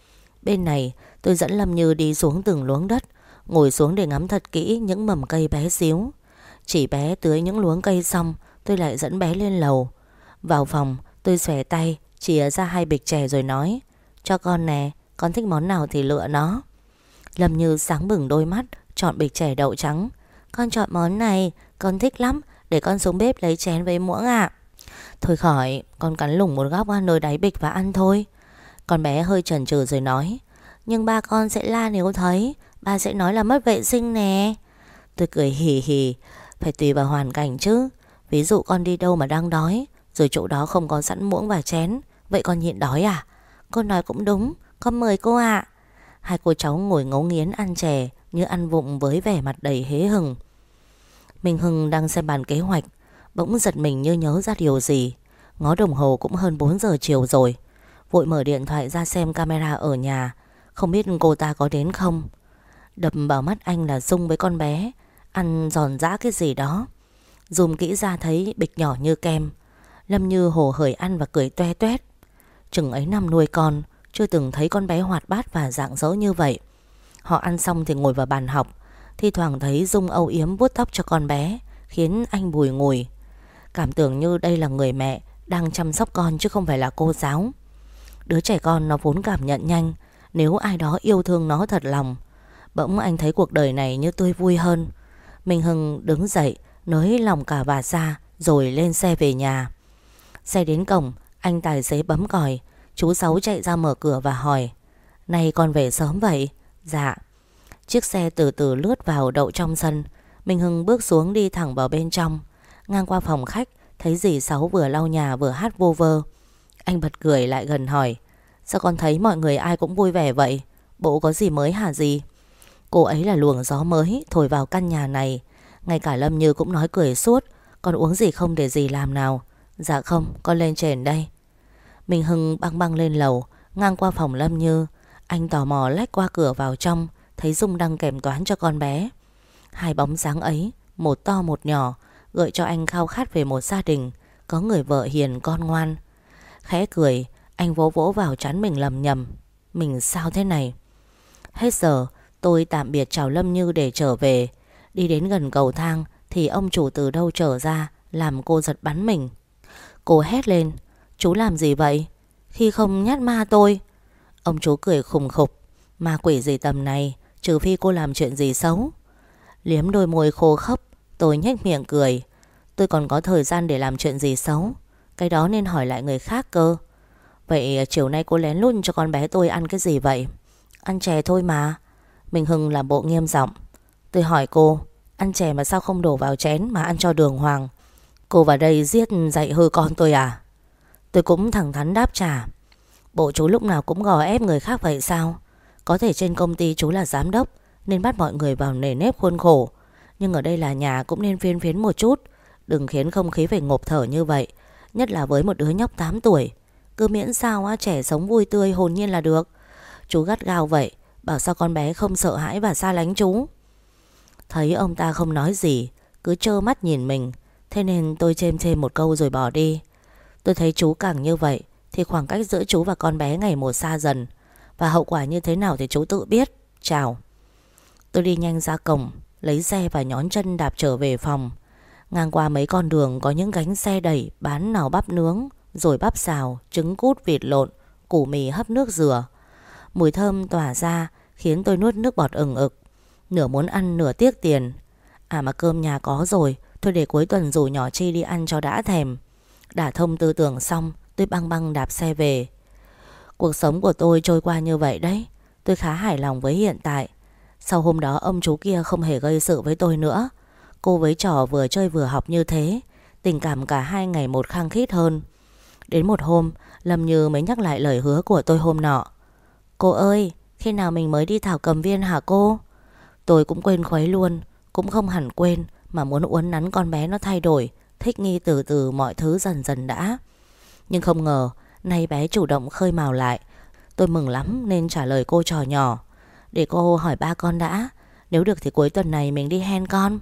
Bên này tôi dẫn Lâm Như đi xuống từng luống đất, ngồi xuống để ngắm thật kỹ những mầm cây bé xíu. Chỉ bé tưới những luống cây xong, tôi lại dẫn bé lên lầu. Vào phòng tôi xòe tay chìa ra hai bịch chè rồi nói, cho con nè, con thích món nào thì lựa nó. Lâm Như sáng bừng đôi mắt, chọn bịch chè đậu trắng. Con chọn món này, con thích lắm, để con xuống bếp lấy chén với muỗng ạ. Thôi khỏi, con cắn lủng một góc nơi đáy bịch và ăn thôi. Con bé hơi chần chừ rồi nói, nhưng ba con sẽ la nếu thấy, ba sẽ nói là mất vệ sinh nè. Tôi cười hì hì, phải tùy vào hoàn cảnh chứ. Ví dụ con đi đâu mà đang đói, rồi chỗ đó không có sẵn muỗng và chén, vậy con nhịn đói à? Cô nói cũng đúng, con mời cô ạ. Hai cô cháu ngồi ngấu nghiến ăn chè như ăn vụng với vẻ mặt đầy hế hừng. Minh Hưng đang xem bàn kế hoạch, bỗng giật mình như nhớ ra điều gì. Ngó đồng hồ cũng hơn bốn giờ chiều rồi. Vội mở điện thoại ra xem camera ở nhà, không biết cô ta có đến không. Đập vào mắt anh là Dung với con bé ăn giòn giã cái gì đó. Zoom kỹ ra thấy bịch nhỏ như kem. Lâm Như hồ hởi ăn và cười toe toét. Chừng ấy năm nuôi con, chưa từng thấy con bé hoạt bát và rạng rỡ như vậy. Họ ăn xong thì ngồi vào bàn học. Thi thoảng thấy Dung âu yếm vuốt tóc cho con bé, khiến anh bùi ngùi. Cảm tưởng như đây là người mẹ đang chăm sóc con chứ không phải là cô giáo. Đứa trẻ con nó vốn cảm nhận nhanh, nếu ai đó yêu thương nó thật lòng. Bỗng anh thấy cuộc đời này như tươi vui hơn. Minh Hưng đứng dậy, nới lòng cà vạt ra, rồi lên xe về nhà. Xe đến cổng, anh tài xế bấm còi. Chú Sáu chạy ra mở cửa và hỏi, này con về sớm vậy? Dạ. Chiếc xe từ từ lướt vào đậu trong sân. Minh Hưng bước xuống đi thẳng vào bên trong. Ngang qua phòng khách, thấy dì Sáu vừa lau nhà vừa hát vô vơ. Anh bật cười lại gần hỏi, sao con thấy mọi người ai cũng vui vẻ vậy? Bộ có gì mới hả dì? Cô ấy là luồng gió mới thổi vào căn nhà này. Ngay cả Lâm Như cũng nói cười suốt. Con uống gì không để dì làm nào? Dạ không, con lên trển đây. Minh Hưng băng băng lên lầu, ngang qua phòng Lâm Như. Anh tò mò lách qua cửa vào trong, thấy Dung đang kèm toán cho con bé. Hai bóng dáng ấy, một to một nhỏ, gợi cho anh khao khát về một gia đình có người vợ hiền con ngoan. Khẽ cười, anh vỗ vỗ vào trán mình lầm nhầm, mình sao thế này? Hết giờ, tôi tạm biệt chào Lâm Như để trở về. Đi đến gần cầu thang thì ông chủ từ đâu trở ra, làm cô giật bắn mình. Cô hét lên, chú làm gì vậy? Khi không nhát ma tôi. Ông chú cười khùng khục, ma quỷ gì tầm này, trừ phi cô làm chuyện gì xấu. Liếm đôi môi khô khốc, tôi nhếch miệng cười. Tôi còn có thời gian để làm chuyện gì xấu? Cái đó nên hỏi lại người khác cơ. Vậy chiều nay cô lén lút cho con bé tôi ăn cái gì vậy? Ăn chè thôi mà. Minh Hưng làm bộ nghiêm giọng. Tôi hỏi cô, ăn chè mà sao không đổ vào chén mà ăn cho đường hoàng? Cô vào đây giết dạy hư con tôi à? Tôi cũng thẳng thắn đáp trả. Bộ chú lúc nào cũng gò ép người khác vậy sao? Có thể trên công ty chú là giám đốc nên bắt mọi người vào nề nếp khuôn khổ, nhưng ở đây là nhà cũng nên phiên phiến một chút. Đừng khiến không khí phải ngộp thở như vậy, nhất là với một đứa nhóc tám tuổi. Cứ miễn sao á, trẻ sống vui tươi hồn nhiên là được. Chú gắt gao vậy, bảo sao con bé không sợ hãi và xa lánh chú. Thấy ông ta không nói gì, cứ trơ mắt nhìn mình, thế nên tôi chêm chêm một câu rồi bỏ đi. Tôi thấy chú càng như vậy thì khoảng cách giữa chú và con bé ngày một xa dần, và hậu quả như thế nào thì chú tự biết. Chào. Tôi đi nhanh ra cổng, lấy xe và nhón chân đạp trở về phòng. Ngang qua mấy con đường có những gánh xe đẩy bán nào bắp nướng, rồi bắp xào, trứng cút, vịt lộn, củ mì hấp nước dừa. Mùi thơm tỏa ra khiến tôi nuốt nước bọt ừng ực. Nửa muốn ăn nửa tiếc tiền. À mà cơm nhà có rồi, Thôi để cuối tuần rủ nhỏ Chi đi ăn cho đã thèm. Đả thông tư tưởng xong, tôi băng băng đạp xe về. Cuộc sống của tôi trôi qua như vậy đấy. Tôi khá hài lòng với hiện tại. Sau hôm đó ông chú kia không hề gây sự với tôi nữa. Cô với trò vừa chơi vừa học như thế, tình cảm cả hai ngày một khăng khít hơn. Đến một hôm, Lâm Như mới nhắc lại lời hứa của tôi hôm nọ. Cô ơi, khi nào mình mới đi thảo cầm viên hả cô? Tôi cũng quên khuấy luôn. Cũng không hẳn quên, mà muốn uốn nắn con bé nó thay đổi, thích nghi từ từ mọi thứ dần dần đã. Nhưng không ngờ nay bé chủ động khơi mào lại. Tôi mừng lắm nên trả lời cô trò nhỏ. Để cô hỏi ba con đã. Nếu được thì cuối tuần này mình đi hen con.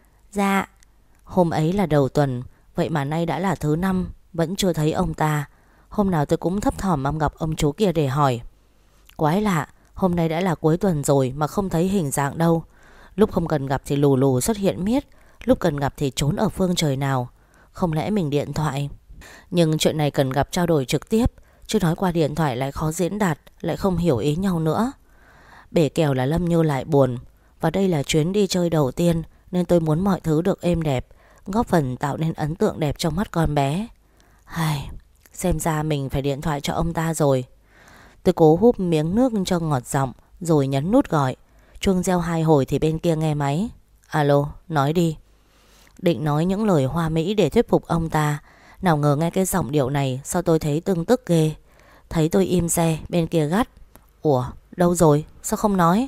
Dạ. Hôm ấy là đầu tuần, vậy mà nay đã là thứ năm, vẫn chưa thấy ông ta. Hôm nào tôi cũng thấp thỏm mong gặp ông chú kia để hỏi. Quái lạ, hôm nay đã là cuối tuần rồi mà không thấy hình dạng đâu. Lúc không cần gặp thì lù lù xuất hiện miết, lúc cần gặp thì trốn ở phương trời nào. Không lẽ mình điện thoại? Nhưng chuyện này cần gặp trao đổi trực tiếp, chứ nói qua điện thoại lại khó diễn đạt, lại không hiểu ý nhau nữa. Bể kèo là Lâm Như lại buồn. Và đây là chuyến đi chơi đầu tiên, nên tôi muốn mọi thứ được êm đẹp, góp phần tạo nên ấn tượng đẹp trong mắt con bé. Ai, xem ra mình phải điện thoại cho ông ta rồi. Tôi cố húp miếng nước cho ngọt giọng, rồi nhấn nút gọi. Chuông reo hai hồi thì bên kia nghe máy. Alo, nói đi. Định nói những lời hoa mỹ để thuyết phục ông ta, nào ngờ nghe cái giọng điệu này sao tôi thấy tưng tức ghê. Thấy tôi im xe, bên kia gắt. Ủa, đâu rồi, sao không nói?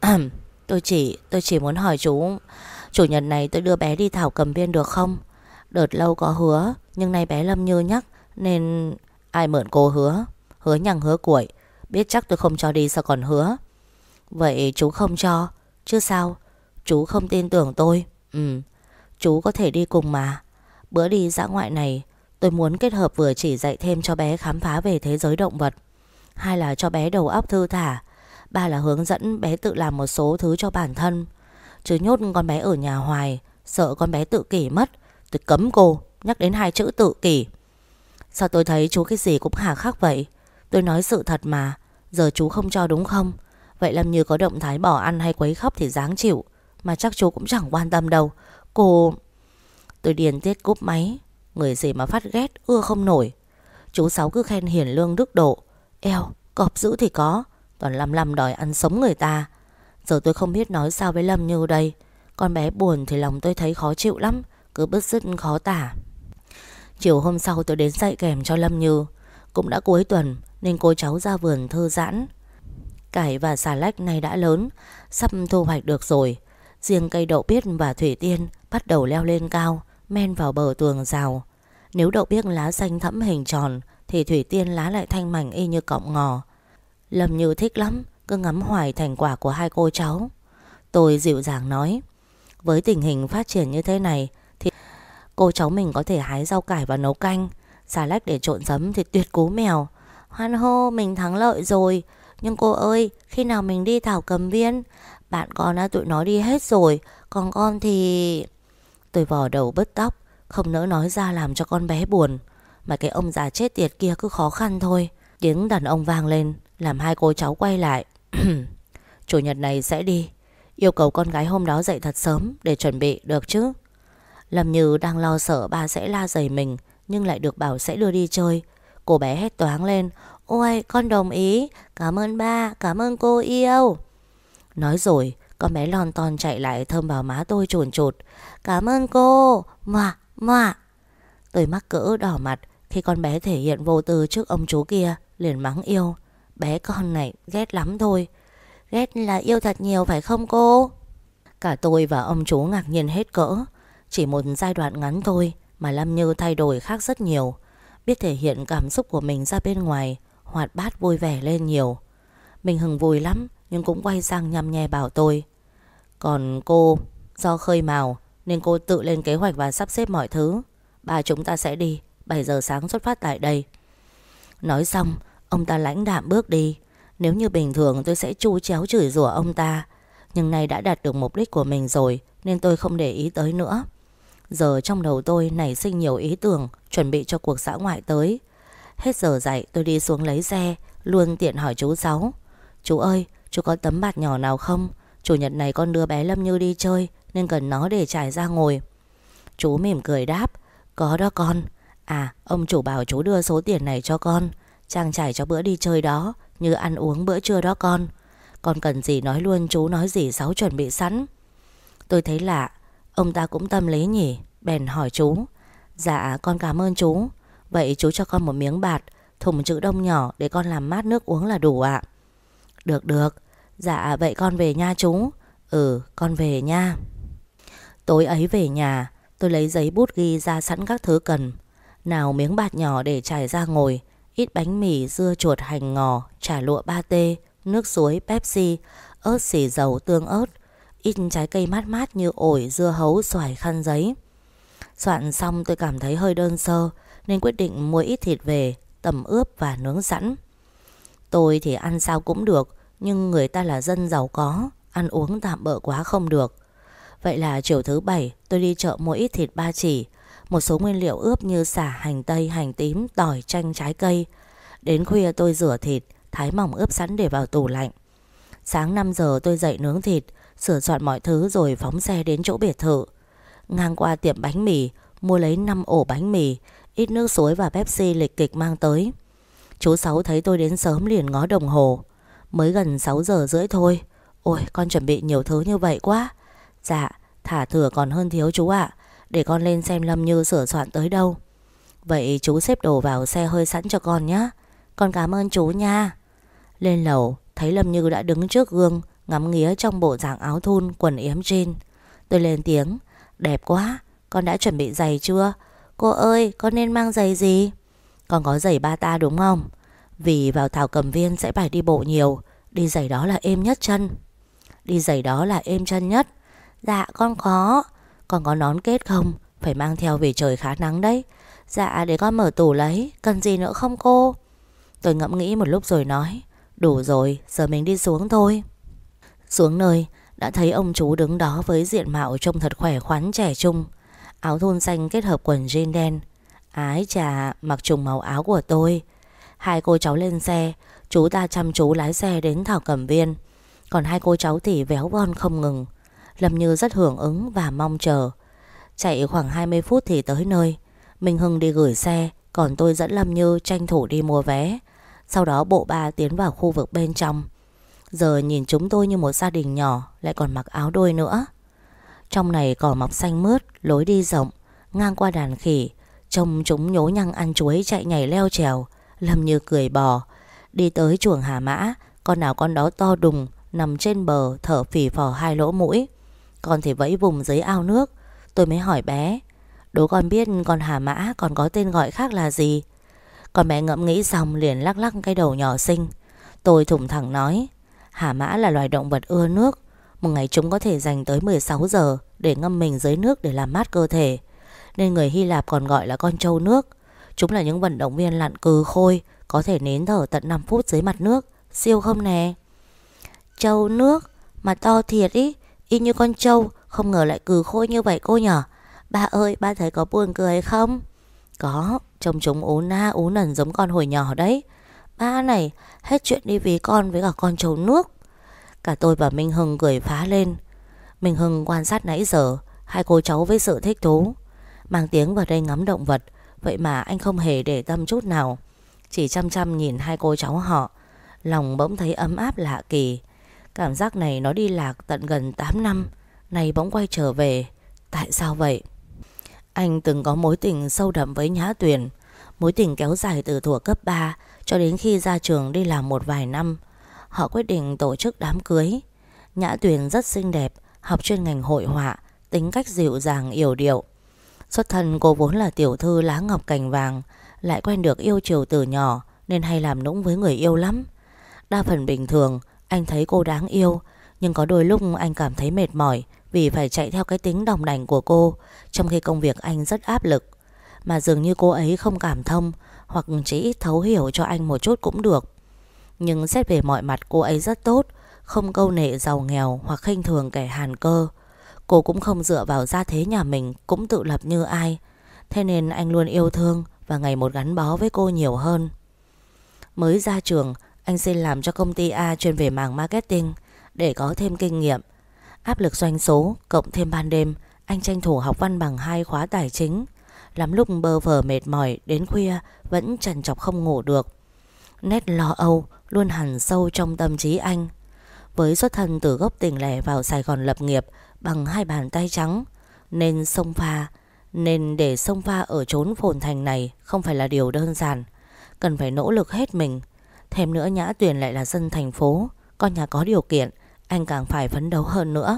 Tôi chỉ, tôi chỉ muốn hỏi chú, chủ nhật này tôi đưa bé đi thảo cầm viên được không? Đợt lâu có hứa, nhưng nay bé Lâm Như nhắc, nên... Ai mượn cô hứa? Hứa nhằng hứa cuội. Biết chắc tôi không cho đi sao còn hứa. Vậy chú không cho? Chứ sao? Chú không tin tưởng tôi? Ừ, chú có thể đi cùng mà. Bữa đi dã ngoại này, tôi muốn kết hợp vừa chỉ dạy thêm cho bé khám phá về thế giới động vật, hai là cho bé đầu óc thư thả, ba là hướng dẫn bé tự làm một số thứ cho bản thân. Chứ nhốt con bé ở nhà hoài, sợ con bé tự kỷ mất. Tôi cấm cô nhắc đến hai chữ tự kỷ. Sao tôi thấy chú cái gì cũng hà khắc vậy? Tôi nói sự thật mà. Giờ chú không cho đúng không? Vậy Lâm Như có động thái bỏ ăn hay quấy khóc thì dáng chịu. Mà chắc chú cũng chẳng quan tâm đâu. Cô... Tôi điên tiết cúp máy. Người gì mà phát ghét ưa không nổi. Chú Sáu cứ khen hiền lương đức độ. Eo, cọp dữ thì có. Toàn lăm lăm đòi ăn sống người ta. Giờ tôi không biết nói sao với Lâm Như đây. Con bé buồn thì lòng tôi thấy khó chịu lắm. Cứ bứt rứt khó tả. Chiều hôm sau tôi đến dạy kèm cho Lâm Như. Cũng đã cuối tuần nên cô cháu ra vườn thư giãn. Cải và xà lách này đã lớn, sắp thu hoạch được rồi. Riêng cây đậu biếc và thủy tiên bắt đầu leo lên cao, men vào bờ tường rào. Nếu đậu biếc lá xanh thẫm hình tròn thì thủy tiên lá lại thanh mảnh y như cọng ngò. Lâm Như thích lắm, cứ ngắm hoài thành quả của hai cô cháu. Tôi dịu dàng nói, với tình hình phát triển như thế này thì cô cháu mình có thể hái rau cải và nấu canh. Xà lách để trộn giấm thì tuyệt cú mèo. Hoan hô, mình thắng lợi rồi. Nhưng cô ơi, khi nào mình đi thảo cầm viên? Bạn con đã tụi nó đi hết rồi, còn con thì... Tôi vò đầu bứt tóc, không nỡ nói ra làm cho con bé buồn. Mà cái ông già chết tiệt kia cứ khó khăn thôi. Tiếng đàn ông vang lên, làm hai cô cháu quay lại. Chủ nhật này sẽ đi. Yêu cầu con gái hôm đó dậy thật sớm để chuẩn bị được chứ. Lâm Như đang lo sợ ba sẽ la giày mình, nhưng lại được bảo sẽ đưa đi chơi. Cô bé hét toáng lên. Ôi, con đồng ý. Cảm ơn ba, cảm ơn cô yêu. Nói rồi, con bé lon ton chạy lại thơm vào má tôi chồn chột. Cảm ơn cô. Moa, moa. Tôi mắc cỡ đỏ mặt khi con bé thể hiện vô tư trước ông chú kia, liền mắng yêu. Bé con này ghét lắm thôi. Ghét là yêu thật nhiều phải không cô? Cả tôi và ông chú ngạc nhiên hết cỡ. Chỉ một giai đoạn ngắn thôi mà Lâm Như thay đổi khác rất nhiều. Biết thể hiện cảm xúc của mình ra bên ngoài, hoạt bát vui vẻ lên nhiều. Mình hừng vui lắm, nhưng cũng quay sang nhăm nhe bảo tôi. Còn cô, do khơi mào nên cô tự lên kế hoạch và sắp xếp mọi thứ. Ba chúng ta sẽ đi, bảy giờ sáng xuất phát tại đây. Nói xong, ông ta lãnh đạm bước đi. Nếu như bình thường tôi sẽ chu chéo chửi rủa ông ta, nhưng nay đã đạt được mục đích của mình rồi nên tôi không để ý tới nữa. Giờ trong đầu tôi nảy sinh nhiều ý tưởng chuẩn bị cho cuộc dã ngoại tới. Hết giờ dạy tôi đi xuống lấy xe, luôn tiện hỏi chú Sáu. Chú ơi, chú có tấm bạt nhỏ nào không? Chủ nhật này con đưa bé Lâm Như đi chơi nên cần nó để trải ra ngồi. Chú mỉm cười đáp: Có đó con. À, ông chủ bảo chú đưa số tiền này cho con, trang trải cho bữa đi chơi đó, như ăn uống bữa trưa đó con. Con cần gì nói luôn, chú nói gì Sáu chuẩn bị sẵn. Tôi thấy lạ, ông ta cũng tâm lý nhỉ, bèn hỏi chú: Dạ con cảm ơn chú. Vậy chú cho con một miếng bạt, thùng chữ đông nhỏ để con làm mát nước uống là đủ ạ. Được được. Dạ vậy con về nha chú. Ừ, con về nha. Tối ấy về nhà, tôi lấy giấy bút ghi ra sẵn các thứ cần. Nào miếng bạt nhỏ để trải ra ngồi, ít bánh mì, dưa chuột, hành ngò, chả lụa ba tê, nước suối, Pepsi, ớt xì dầu, tương ớt, ít trái cây mát mát như ổi, dưa hấu, xoài, khăn giấy. Soạn xong tôi cảm thấy hơi đơn sơ nên quyết định mua ít thịt về, tẩm ướp và nướng sẵn. Tôi thì ăn sao cũng được, nhưng người ta là dân giàu có, ăn uống tạm bợ quá không được. Vậy là chiều thứ bảy tôi đi chợ mua ít thịt ba chỉ, một số nguyên liệu ướp như sả, hành tây, hành tím, tỏi, chanh, trái cây. Đến khuya tôi rửa thịt, thái mỏng ướp sẵn để vào tủ lạnh. Sáng năm giờ tôi dậy nướng thịt, sửa soạn mọi thứ rồi phóng xe đến chỗ biệt thự. Ngang qua tiệm bánh mì, mua lấy năm ổ bánh mì, ít nước suối và Pepsi lịch kịch mang tới. Chú Sáu thấy tôi đến sớm liền ngó đồng hồ: Mới gần sáu giờ rưỡi thôi. Ôi con chuẩn bị nhiều thứ như vậy quá. Dạ thả thừa còn hơn thiếu chú ạ. Để con lên xem Lâm Như sửa soạn tới đâu. Vậy chú xếp đồ vào xe hơi sẵn cho con nhé. Con cảm ơn chú nha. Lên lầu thấy Lâm Như đã đứng trước gương, ngắm nghía trong bộ dạng áo thun, quần yếm jean. Tôi lên tiếng: Đẹp quá. Con đã chuẩn bị giày chưa? Cô ơi con nên mang giày gì? Con có giày Bata đúng không? Vì vào Thảo Cầm Viên sẽ phải đi bộ nhiều, đi giày đó là êm nhất chân. Đi giày đó là êm chân nhất. Dạ con có. Con có nón kết không? Phải mang theo vì trời khá nắng đấy. Dạ để con mở tủ lấy. Cần gì nữa không cô? Tôi ngẫm nghĩ một lúc rồi nói: Đủ rồi, giờ mình đi xuống thôi. Xuống nơi đã thấy ông chú đứng đó với diện mạo trông thật khỏe khoắn trẻ trung, áo thun xanh kết hợp quần jean đen. Ái chà, mặc trùng màu áo của tôi. Hai cô cháu lên xe, chú ta chăm chú lái xe đến Thảo Cầm Viên, còn hai cô cháu thì véo von không ngừng. Lâm Như rất hưởng ứng và mong chờ. Chạy khoảng hai mươi phút thì tới nơi. Minh Hưng đi gửi xe, còn tôi dẫn Lâm Như tranh thủ đi mua vé. Sau đó bộ ba tiến vào khu vực bên trong. Giờ nhìn chúng tôi như một gia đình nhỏ, lại còn mặc áo đôi nữa. Trong này cỏ mọc xanh mướt, lối đi rộng, ngang qua đàn khỉ. Trông chúng nhố nhăng ăn chuối, chạy nhảy leo trèo. Lâm Như cười bò. Đi tới chuồng Hà Mã, con nào con đó to đùng, nằm trên bờ thở phì phò hai lỗ mũi. Con thì vẫy vùng dưới ao nước. Tôi mới hỏi bé: Đố con biết con Hà Mã còn có tên gọi khác là gì? Con bé ngẫm nghĩ xong liền lắc lắc cái đầu nhỏ xinh. Tôi thủng thẳng nói: Hà Mã là loài động vật ưa nước. Một ngày chúng có thể dành tới mười sáu giờ để ngâm mình dưới nước để làm mát cơ thể, nên người Hy Lạp còn gọi là con trâu nước. Chúng là những vận động viên lặn cừ khôi, có thể nín thở tận năm phút dưới mặt nước. Siêu không nè? Trâu nước mà to thiệt ý, y như con trâu, không ngờ lại cừ khôi như vậy cô nhở. Ba ơi, ba thấy có buồn cười không? Có, trông chúng ú na ú nần giống con hồi nhỏ đấy. Ba này, hết chuyện đi vì con với cả con trâu nước. Cả tôi và Minh Hưng cười phá lên. Minh Hưng quan sát nãy giờ hai cô cháu với sự thích thú. Mang tiếng vào đây ngắm động vật, vậy mà anh không hề để tâm chút nào, chỉ chăm chăm nhìn hai cô cháu họ. Lòng bỗng thấy ấm áp lạ kỳ. Cảm giác này nó đi lạc tận gần tám năm, nay bỗng quay trở về. Tại sao vậy? Anh từng có mối tình sâu đậm với Nhã Tuyền. Mối tình kéo dài từ thuở cấp ba cho đến khi ra trường đi làm một vài năm. Họ quyết định tổ chức đám cưới. Nhã Tuyền rất xinh đẹp, học chuyên ngành hội họa, tính cách dịu dàng yểu điệu. Xuất thân cô vốn là tiểu thư lá ngọc cành vàng, lại quen được yêu chiều từ nhỏ nên hay làm nũng với người yêu lắm. Đa phần bình thường anh thấy cô đáng yêu, nhưng có đôi lúc anh cảm thấy mệt mỏi vì phải chạy theo cái tính đòng đảnh của cô, trong khi công việc anh rất áp lực. Mà dường như cô ấy không cảm thông, hoặc chỉ ít thấu hiểu cho anh một chút cũng được. Nhưng xét về mọi mặt cô ấy rất tốt, không câu nệ giàu nghèo hoặc khinh thường kẻ hàn cơ. Cô cũng không dựa vào gia thế nhà mình, cũng tự lập như ai. Thế nên anh luôn yêu thương và ngày một gắn bó với cô nhiều hơn. Mới ra trường, anh xin làm cho công ty A chuyên về mảng marketing để có thêm kinh nghiệm. Áp lực doanh số cộng thêm ban đêm, Anh tranh thủ học văn bằng hai khóa tài chính. Lắm lúc bơ vơ mệt mỏi đến khuya vẫn trằn trọc không ngủ được. Nét lo âu luôn hằn sâu trong tâm trí anh. Với xuất thân từ gốc tỉnh lẻ vào Sài Gòn lập nghiệp bằng hai bàn tay trắng, Nên xông pha Nên để xông pha ở chốn phồn thành này không phải là điều đơn giản. Cần phải nỗ lực hết mình. Thêm nữa Nhã Tuyền lại là dân thành phố, con nhà có điều kiện, anh càng phải phấn đấu hơn nữa.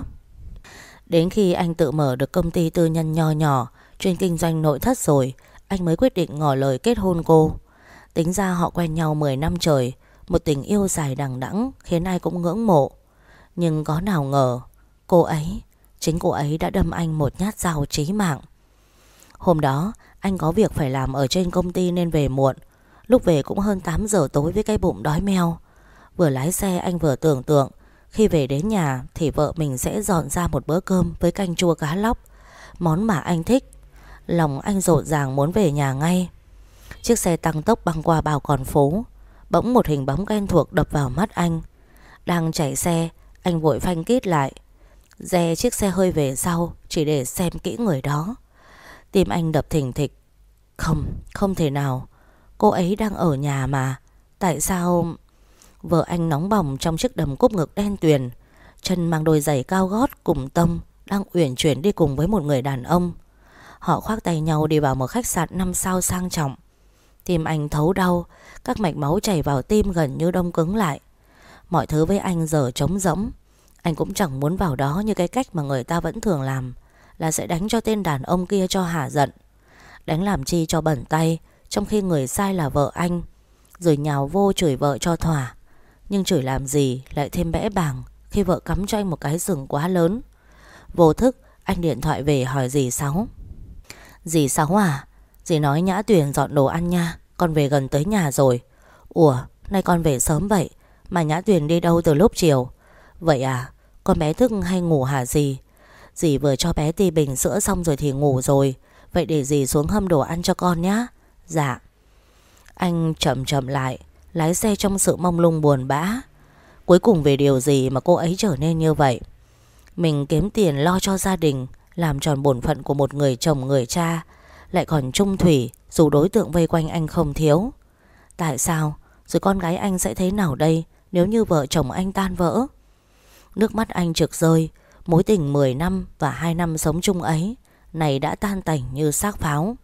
Đến khi anh tự mở được công ty tư nhân nho nhỏ chuyên kinh doanh nội thất rồi, anh mới quyết định ngỏ lời kết hôn cô. Tính ra họ quen nhau mười năm trời, một tình yêu dài đằng đẵng khiến ai cũng ngưỡng mộ. Nhưng có nào ngờ, cô ấy, chính cô ấy đã đâm anh một nhát dao chí mạng. Hôm đó, anh có việc phải làm ở trên công ty nên về muộn. Lúc về cũng hơn tám giờ tối với cái bụng đói meo. Vừa lái xe anh vừa tưởng tượng khi về đến nhà thì vợ mình sẽ dọn ra một bữa cơm với canh chua cá lóc, món mà anh thích. Lòng anh rộn ràng muốn về nhà ngay. Chiếc xe tăng tốc băng qua bao con phố. Bỗng một hình bóng quen thuộc đập vào mắt anh. Đang chạy xe, anh vội phanh kít lại, rẽ chiếc xe hơi về sau chỉ để xem kỹ người đó. Tim anh đập thình thịch. Không, không thể nào. Cô ấy đang ở nhà mà. Tại sao... Vợ anh nóng bỏng trong chiếc đầm cúp ngực đen tuyền, chân mang đôi giày cao gót cùng tông, đang uyển chuyển đi cùng với một người đàn ông. Họ khoác tay nhau đi vào một khách sạn năm sao sang trọng. Tim anh thấu đau, các mạch máu chảy vào tim gần như đông cứng lại. Mọi thứ với anh giờ trống rỗng. Anh cũng chẳng muốn vào đó như cái cách mà người ta vẫn thường làm, là sẽ đánh cho tên đàn ông kia cho hả giận. Đánh làm chi cho bẩn tay, trong khi người sai là vợ anh, rồi nhào vô chửi vợ cho thỏa. Nhưng chửi làm gì lại thêm bẽ bàng khi vợ cắm cho anh một cái sừng quá lớn. Vô thức anh điện thoại về hỏi dì Sáu. Dì Sáu à, dì nói Nhã Tuyền dọn đồ ăn nha, con về gần tới nhà rồi. Ủa, nay con về sớm vậy mà Nhã Tuyền đi đâu từ lúc chiều? Vậy à, con bé thức hay ngủ hả dì? Dì vừa cho bé ti bình sữa xong rồi thì ngủ rồi. Vậy để dì xuống hâm đồ ăn cho con nhá. Dạ. Anh chậm chậm lại, lái xe trong sự mông lung buồn bã. Cuối cùng vì điều gì mà cô ấy trở nên như vậy? Mình kiếm tiền lo cho gia đình, làm tròn bổn phận của một người chồng người cha, lại còn trung thủy dù đối tượng vây quanh anh không thiếu. Tại sao? Rồi con gái anh sẽ thế nào đây nếu như vợ chồng anh tan vỡ? Nước mắt anh trực rơi. Mối tình mười năm và hai năm sống chung ấy này đã tan tành như xác pháo.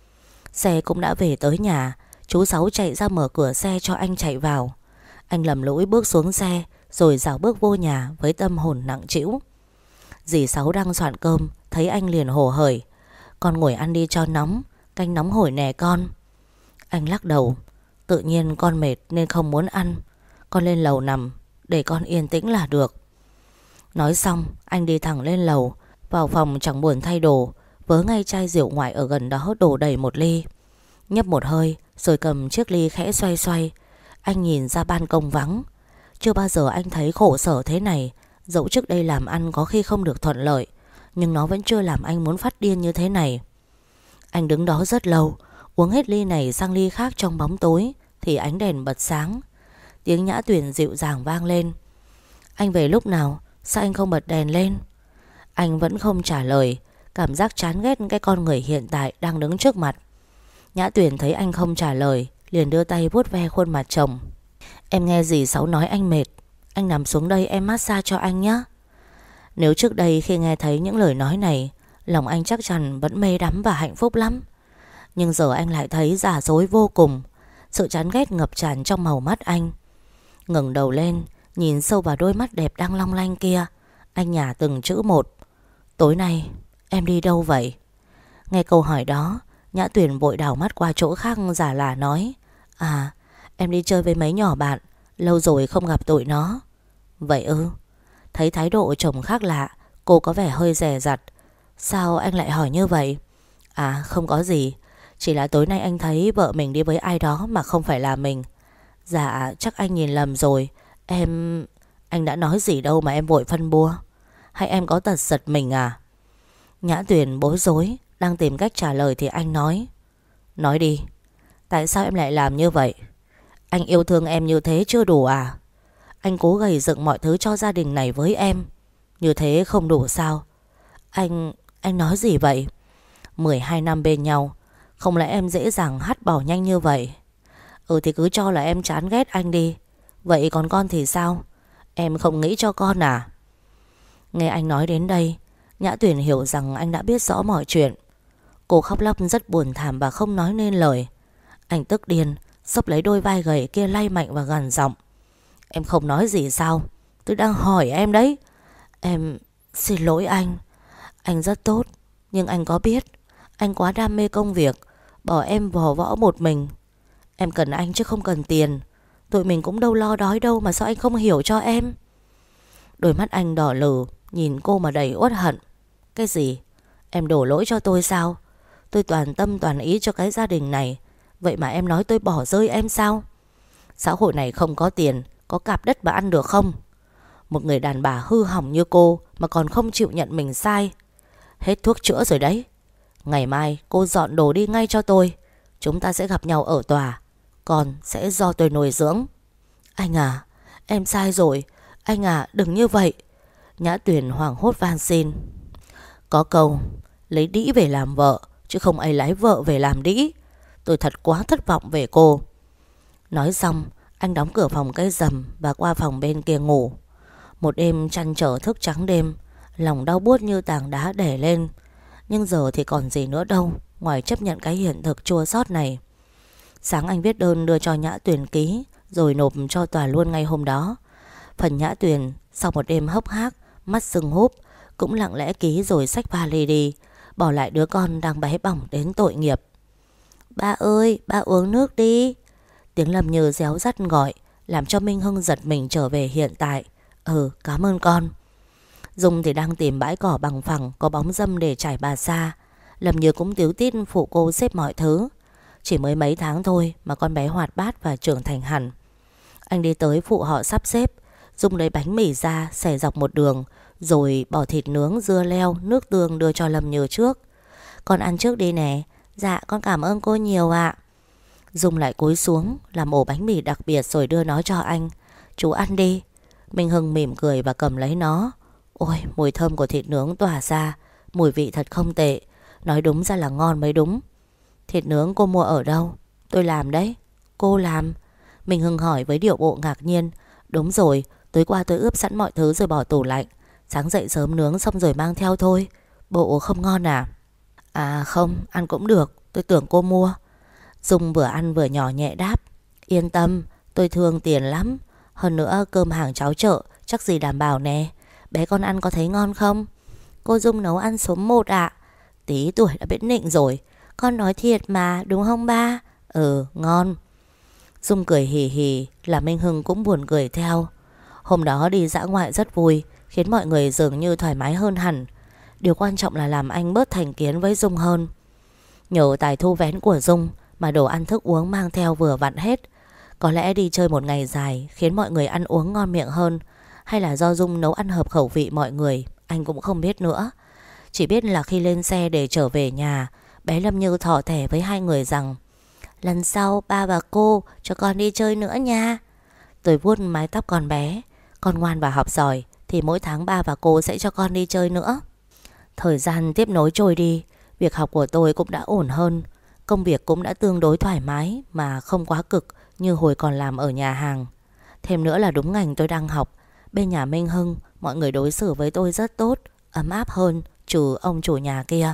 Xe cũng đã về tới nhà. Chú Sáu chạy ra mở cửa xe cho anh chạy vào. Anh lầm lũi bước xuống xe, rồi dạo bước vô nhà với tâm hồn nặng trĩu. Dì Sáu đang soạn cơm, thấy anh liền hổ hởi. Con ngồi ăn đi cho nóng, canh nóng hổi nè con. Anh lắc đầu. Tự nhiên con mệt nên không muốn ăn. Con lên lầu nằm, để con yên tĩnh là được. Nói xong anh đi thẳng lên lầu. Vào phòng chẳng buồn thay đồ, vớ ngay chai rượu ngoại ở gần đó đổ đầy một ly. Nhấp một hơi rồi cầm chiếc ly khẽ xoay xoay. Anh nhìn ra ban công vắng. Chưa bao giờ anh thấy khổ sở thế này. Dẫu trước đây làm ăn có khi không được thuận lợi, nhưng nó vẫn chưa làm anh muốn phát điên như thế này. Anh đứng đó rất lâu, uống hết ly này sang ly khác trong bóng tối, thì ánh đèn bật sáng. Tiếng Nhã Tuyền dịu dàng vang lên. Anh về lúc nào? Sao anh không bật đèn lên? Anh vẫn không trả lời. Cảm giác chán ghét cái con người hiện tại đang đứng trước mặt. Nhã Tuyền thấy anh không trả lời, liền đưa tay vuốt ve khuôn mặt chồng. Em nghe dì Sáu nói anh mệt, anh nằm xuống đây em massage cho anh nhé. Nếu trước đây khi nghe thấy những lời nói này, lòng anh chắc chắn vẫn mê đắm và hạnh phúc lắm. Nhưng giờ anh lại thấy giả dối vô cùng. Sự chán ghét ngập tràn trong màu mắt anh. Ngẩng đầu lên, nhìn sâu vào đôi mắt đẹp đang long lanh kia, anh nhả từng chữ một. Tối nay em đi đâu vậy? Nghe câu hỏi đó, Nhã Tuyền vội đảo mắt qua chỗ khác giả lả nói. À, em đi chơi với mấy nhỏ bạn, lâu rồi không gặp tụi nó. Vậy ư? Thấy thái độ chồng khác lạ, cô có vẻ hơi dè dặt. Sao anh lại hỏi như vậy? À không có gì, chỉ là tối nay anh thấy vợ mình đi với ai đó mà không phải là mình. Dạ chắc anh nhìn lầm rồi. Em... Anh đã nói gì đâu mà em vội phân bua? Hay em có tật giật mình à? Nhã Tuyền bối rối, đang tìm cách trả lời thì anh nói. Nói đi, tại sao em lại làm như vậy? Anh yêu thương em như thế chưa đủ à? Anh cố gầy dựng mọi thứ cho gia đình này với em, như thế không đủ sao? Anh... Anh nói gì vậy? mười hai năm bên nhau, không lẽ em dễ dàng hắt bỏ nhanh như vậy? Ừ thì cứ cho là em chán ghét anh đi. Vậy còn con thì sao? Em không nghĩ cho con à? Nghe anh nói đến đây, Nhã Tuyền hiểu rằng anh đã biết rõ mọi chuyện. Cô khóc lóc rất buồn thảm và không nói nên lời. Anh tức điên, xốc lấy đôi vai gầy kia lay mạnh và gằn giọng. Em không nói gì sao? Tôi đang hỏi em đấy. Em xin lỗi anh. Anh rất tốt, nhưng anh có biết anh quá đam mê công việc, bỏ em vò võ một mình. Em cần anh chứ không cần tiền. Tụi mình cũng đâu lo đói đâu mà sao anh không hiểu cho em? Đôi mắt anh đỏ lừ, nhìn cô mà đầy uất hận. Cái gì? Em đổ lỗi cho tôi sao? Tôi toàn tâm toàn ý cho cái gia đình này, vậy mà em nói tôi bỏ rơi em sao? Xã hội này không có tiền, có cạp đất mà ăn được không? Một người đàn bà hư hỏng như cô mà còn không chịu nhận mình sai. Hết thuốc chữa rồi đấy. Ngày mai cô dọn đồ đi ngay cho tôi. Chúng ta sẽ gặp nhau ở tòa. Còn sẽ do tôi nuôi dưỡng. Anh à, em sai rồi. Anh à, đừng như vậy. Nhã Tuyền hoảng hốt van xin. Có câu lấy đĩ về làm vợ, chứ không ai lấy vợ về làm đĩ. Tôi thật quá thất vọng về cô. Nói xong, anh đóng cửa phòng cây rầm và qua phòng bên kia ngủ. Một đêm trăn trở thức trắng đêm, lòng đau buốt như tảng đá đè lên. Nhưng giờ thì còn gì nữa đâu, ngoài chấp nhận cái hiện thực chua xót này. Sáng anh viết đơn đưa cho Nhã Tuyền ký, rồi nộp cho tòa luôn ngay hôm đó. Phần Nhã Tuyền sau một đêm hốc hác, mắt sưng húp, cũng lặng lẽ ký rồi xách vali đi, bỏ lại đứa con đang bé bỏng đến tội nghiệp. Ba ơi, ba uống nước đi. Tiếng Lâm Như réo rắt gọi, làm cho Minh Hưng giật mình trở về hiện tại. Ừ, cảm ơn con. Dung thì đang tìm bãi cỏ bằng phẳng có bóng râm để trải bà sa. Lâm Như cũng tíu tít phụ cô xếp mọi thứ. Chỉ mới mấy tháng thôi mà con bé hoạt bát và trưởng thành hẳn. Anh đi tới phụ họ sắp xếp. Dung lấy bánh mì ra xẻ dọc một đường, rồi bỏ thịt nướng, dưa leo, nước tương đưa cho Lâm Như trước. Con ăn trước đi nè. Dạ con cảm ơn cô nhiều ạ. Dung lại cúi xuống làm ổ bánh mì đặc biệt rồi đưa nó cho anh. Chú ăn đi. Minh Hưng mỉm cười và cầm lấy nó. Ôi, mùi thơm của thịt nướng tỏa ra, mùi vị thật không tệ. Nói đúng ra là ngon mới đúng. Thịt nướng cô mua ở đâu? Tôi làm đấy. Cô làm? Minh Hưng hỏi với điệu bộ ngạc nhiên. Đúng rồi, tối qua tôi ướp sẵn mọi thứ rồi bỏ tủ lạnh. Sáng dậy sớm nướng xong rồi mang theo thôi. Bộ không ngon à? À không, ăn cũng được. Tôi tưởng cô mua. Dung vừa ăn vừa nhỏ nhẹ đáp. Yên tâm, tôi thương tiền lắm. Hơn nữa cơm hàng cháo chợ chắc gì đảm bảo nè. Bé con ăn có thấy ngon không? Cô Dung nấu ăn số một ạ. Tí tuổi đã biết nịnh rồi. Con nói thiệt mà, đúng không ba? Ừ, ngon. Dung cười hì hì, làm Minh Hưng cũng buồn cười theo. Hôm đó đi dã ngoại rất vui, khiến mọi người dường như thoải mái hơn hẳn. Điều quan trọng là làm anh bớt thành kiến với Dung hơn. Nhờ tài thu vén của Dung mà đồ ăn thức uống mang theo vừa vặn hết. Có lẽ đi chơi một ngày dài khiến mọi người ăn uống ngon miệng hơn, hay là do Dung nấu ăn hợp khẩu vị mọi người, anh cũng không biết nữa. Chỉ biết là khi lên xe để trở về nhà, bé Lâm Như thỏ thẻ với hai người rằng lần sau ba và cô cho con đi chơi nữa nha. Tôi vuốt mái tóc con bé. Con ngoan và học giỏi thì mỗi tháng ba và cô sẽ cho con đi chơi nữa. Thời gian tiếp nối trôi đi, việc học của tôi cũng đã ổn hơn. Công việc cũng đã tương đối thoải mái mà không quá cực như hồi còn làm ở nhà hàng. Thêm nữa là đúng ngành tôi đang học. Bên nhà Minh Hưng, mọi người đối xử với tôi rất tốt, ấm áp hơn, trừ ông chủ nhà kia.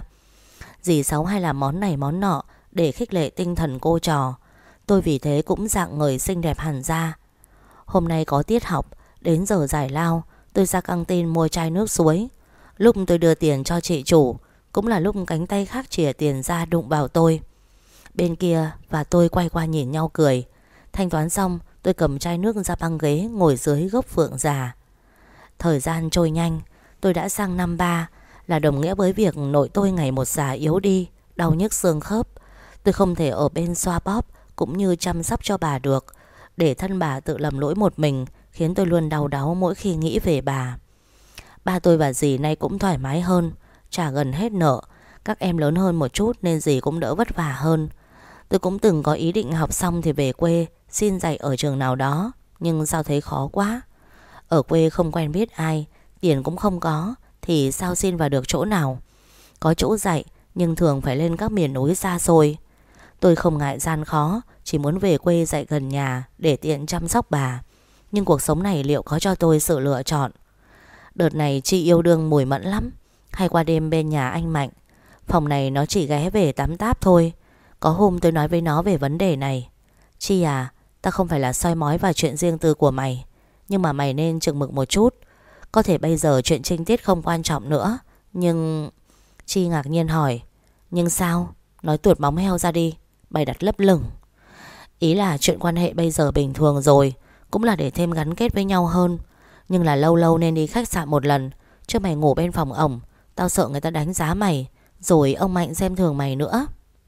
Dì Sáu hay làm món này món nọ để khích lệ tinh thần cô trò. Tôi vì thế cũng dạng người xinh đẹp hẳn ra. Hôm nay có tiết học, đến giờ giải lao, tôi ra căng tin mua chai nước suối. Lúc tôi đưa tiền cho chị chủ, cũng là lúc cánh tay khác chìa tiền ra đụng vào tôi. Bên kia và tôi quay qua nhìn nhau cười. Thanh toán xong, tôi cầm chai nước ra băng ghế ngồi dưới gốc phượng già. Thời gian trôi nhanh. Tôi đã sang năm ba, là đồng nghĩa với việc nội tôi ngày một già yếu đi, đau nhức xương khớp. Tôi không thể ở bên xoa bóp cũng như chăm sóc cho bà được. Để thân bà tự lầm lỗi một mình khiến tôi luôn đau đáu mỗi khi nghĩ về bà. Ba tôi và dì nay cũng thoải mái hơn, trả gần hết nợ. Các em lớn hơn một chút nên dì cũng đỡ vất vả hơn. Tôi cũng từng có ý định học xong thì về quê xin dạy ở trường nào đó, nhưng sao thấy khó quá. Ở quê không quen biết ai, tiền cũng không có, thì sao xin vào được chỗ nào. có chỗ dạy, nhưng thường phải lên các miền núi xa xôi. Tôi không ngại gian khó, chỉ muốn về quê dạy gần nhà để tiện chăm sóc bà. Nhưng cuộc sống này liệu có cho tôi sự lựa chọn? Đợt này Chi yêu đương Mùi Mẫn lắm, hay qua đêm bên nhà anh Mạnh. Phòng này nó chỉ ghé về tắm táp thôi. Có hôm tôi nói với nó về vấn đề này. Chi à, ta không phải là soi mói vào chuyện riêng tư của mày, nhưng mà mày nên chừng mực một chút. Có thể bây giờ chuyện trinh tiết không quan trọng nữa, nhưng... Chi ngạc nhiên hỏi. Nhưng sao? Nói tuột móng heo ra đi, bày đặt lấp lửng. Ý là chuyện quan hệ bây giờ bình thường rồi, cũng là để thêm gắn kết với nhau hơn. Nhưng là lâu lâu nên đi khách sạn một lần, chứ mày ngủ bên phòng ổng, tao sợ người ta đánh giá mày, rồi ông Mạnh xem thường mày nữa.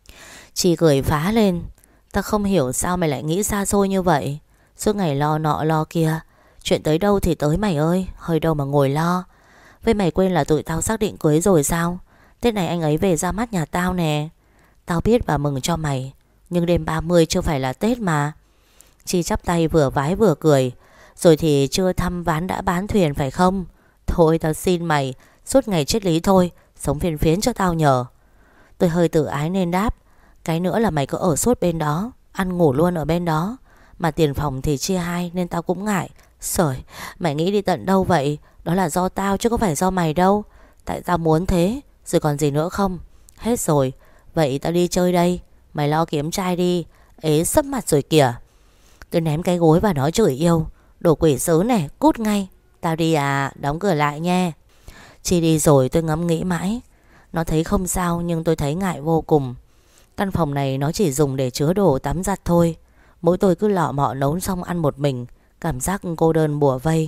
Chi cười phá lên. Ta không hiểu sao mày lại nghĩ xa xôi như vậy. Suốt ngày lo nọ lo kia, chuyện tới đâu thì tới mày ơi, hơi đâu mà ngồi lo. Với mày quên là tụi tao xác định cưới rồi sao? Tết này anh ấy về ra mắt nhà tao nè. Tao biết và mừng cho mày, nhưng đêm ba mươi chưa phải là Tết mà. Chi chắp tay vừa vái vừa cười. Rồi thì chưa thăm ván đã bán thuyền phải không? Thôi tao xin mày, suốt ngày triết lý thôi, sống phiền phiến cho tao nhờ. Tôi hơi tự ái nên đáp. Cái nữa là mày cứ ở suốt bên đó, ăn ngủ luôn ở bên đó, mà tiền phòng thì chia hai nên tao cũng ngại. Sởi, mày nghĩ đi tận đâu vậy? Đó là do tao chứ có phải do mày đâu. Tại tao muốn thế, rồi còn gì nữa không? Hết rồi, vậy tao đi chơi đây. Mày lo kiếm trai đi, ế sấp mặt rồi kìa. Tôi ném cái gối và nói chửi yêu. Đồ quỷ sứ này, cút ngay. Tao đi à, đóng cửa lại nha. Chi đi rồi tôi ngẫm nghĩ mãi. Nó thấy không sao nhưng tôi thấy ngại vô cùng. Căn phòng này nó chỉ dùng để chứa đồ tắm giặt thôi. Mỗi tôi cứ lọ mọ nấu xong ăn một mình, cảm giác cô đơn bủa vây.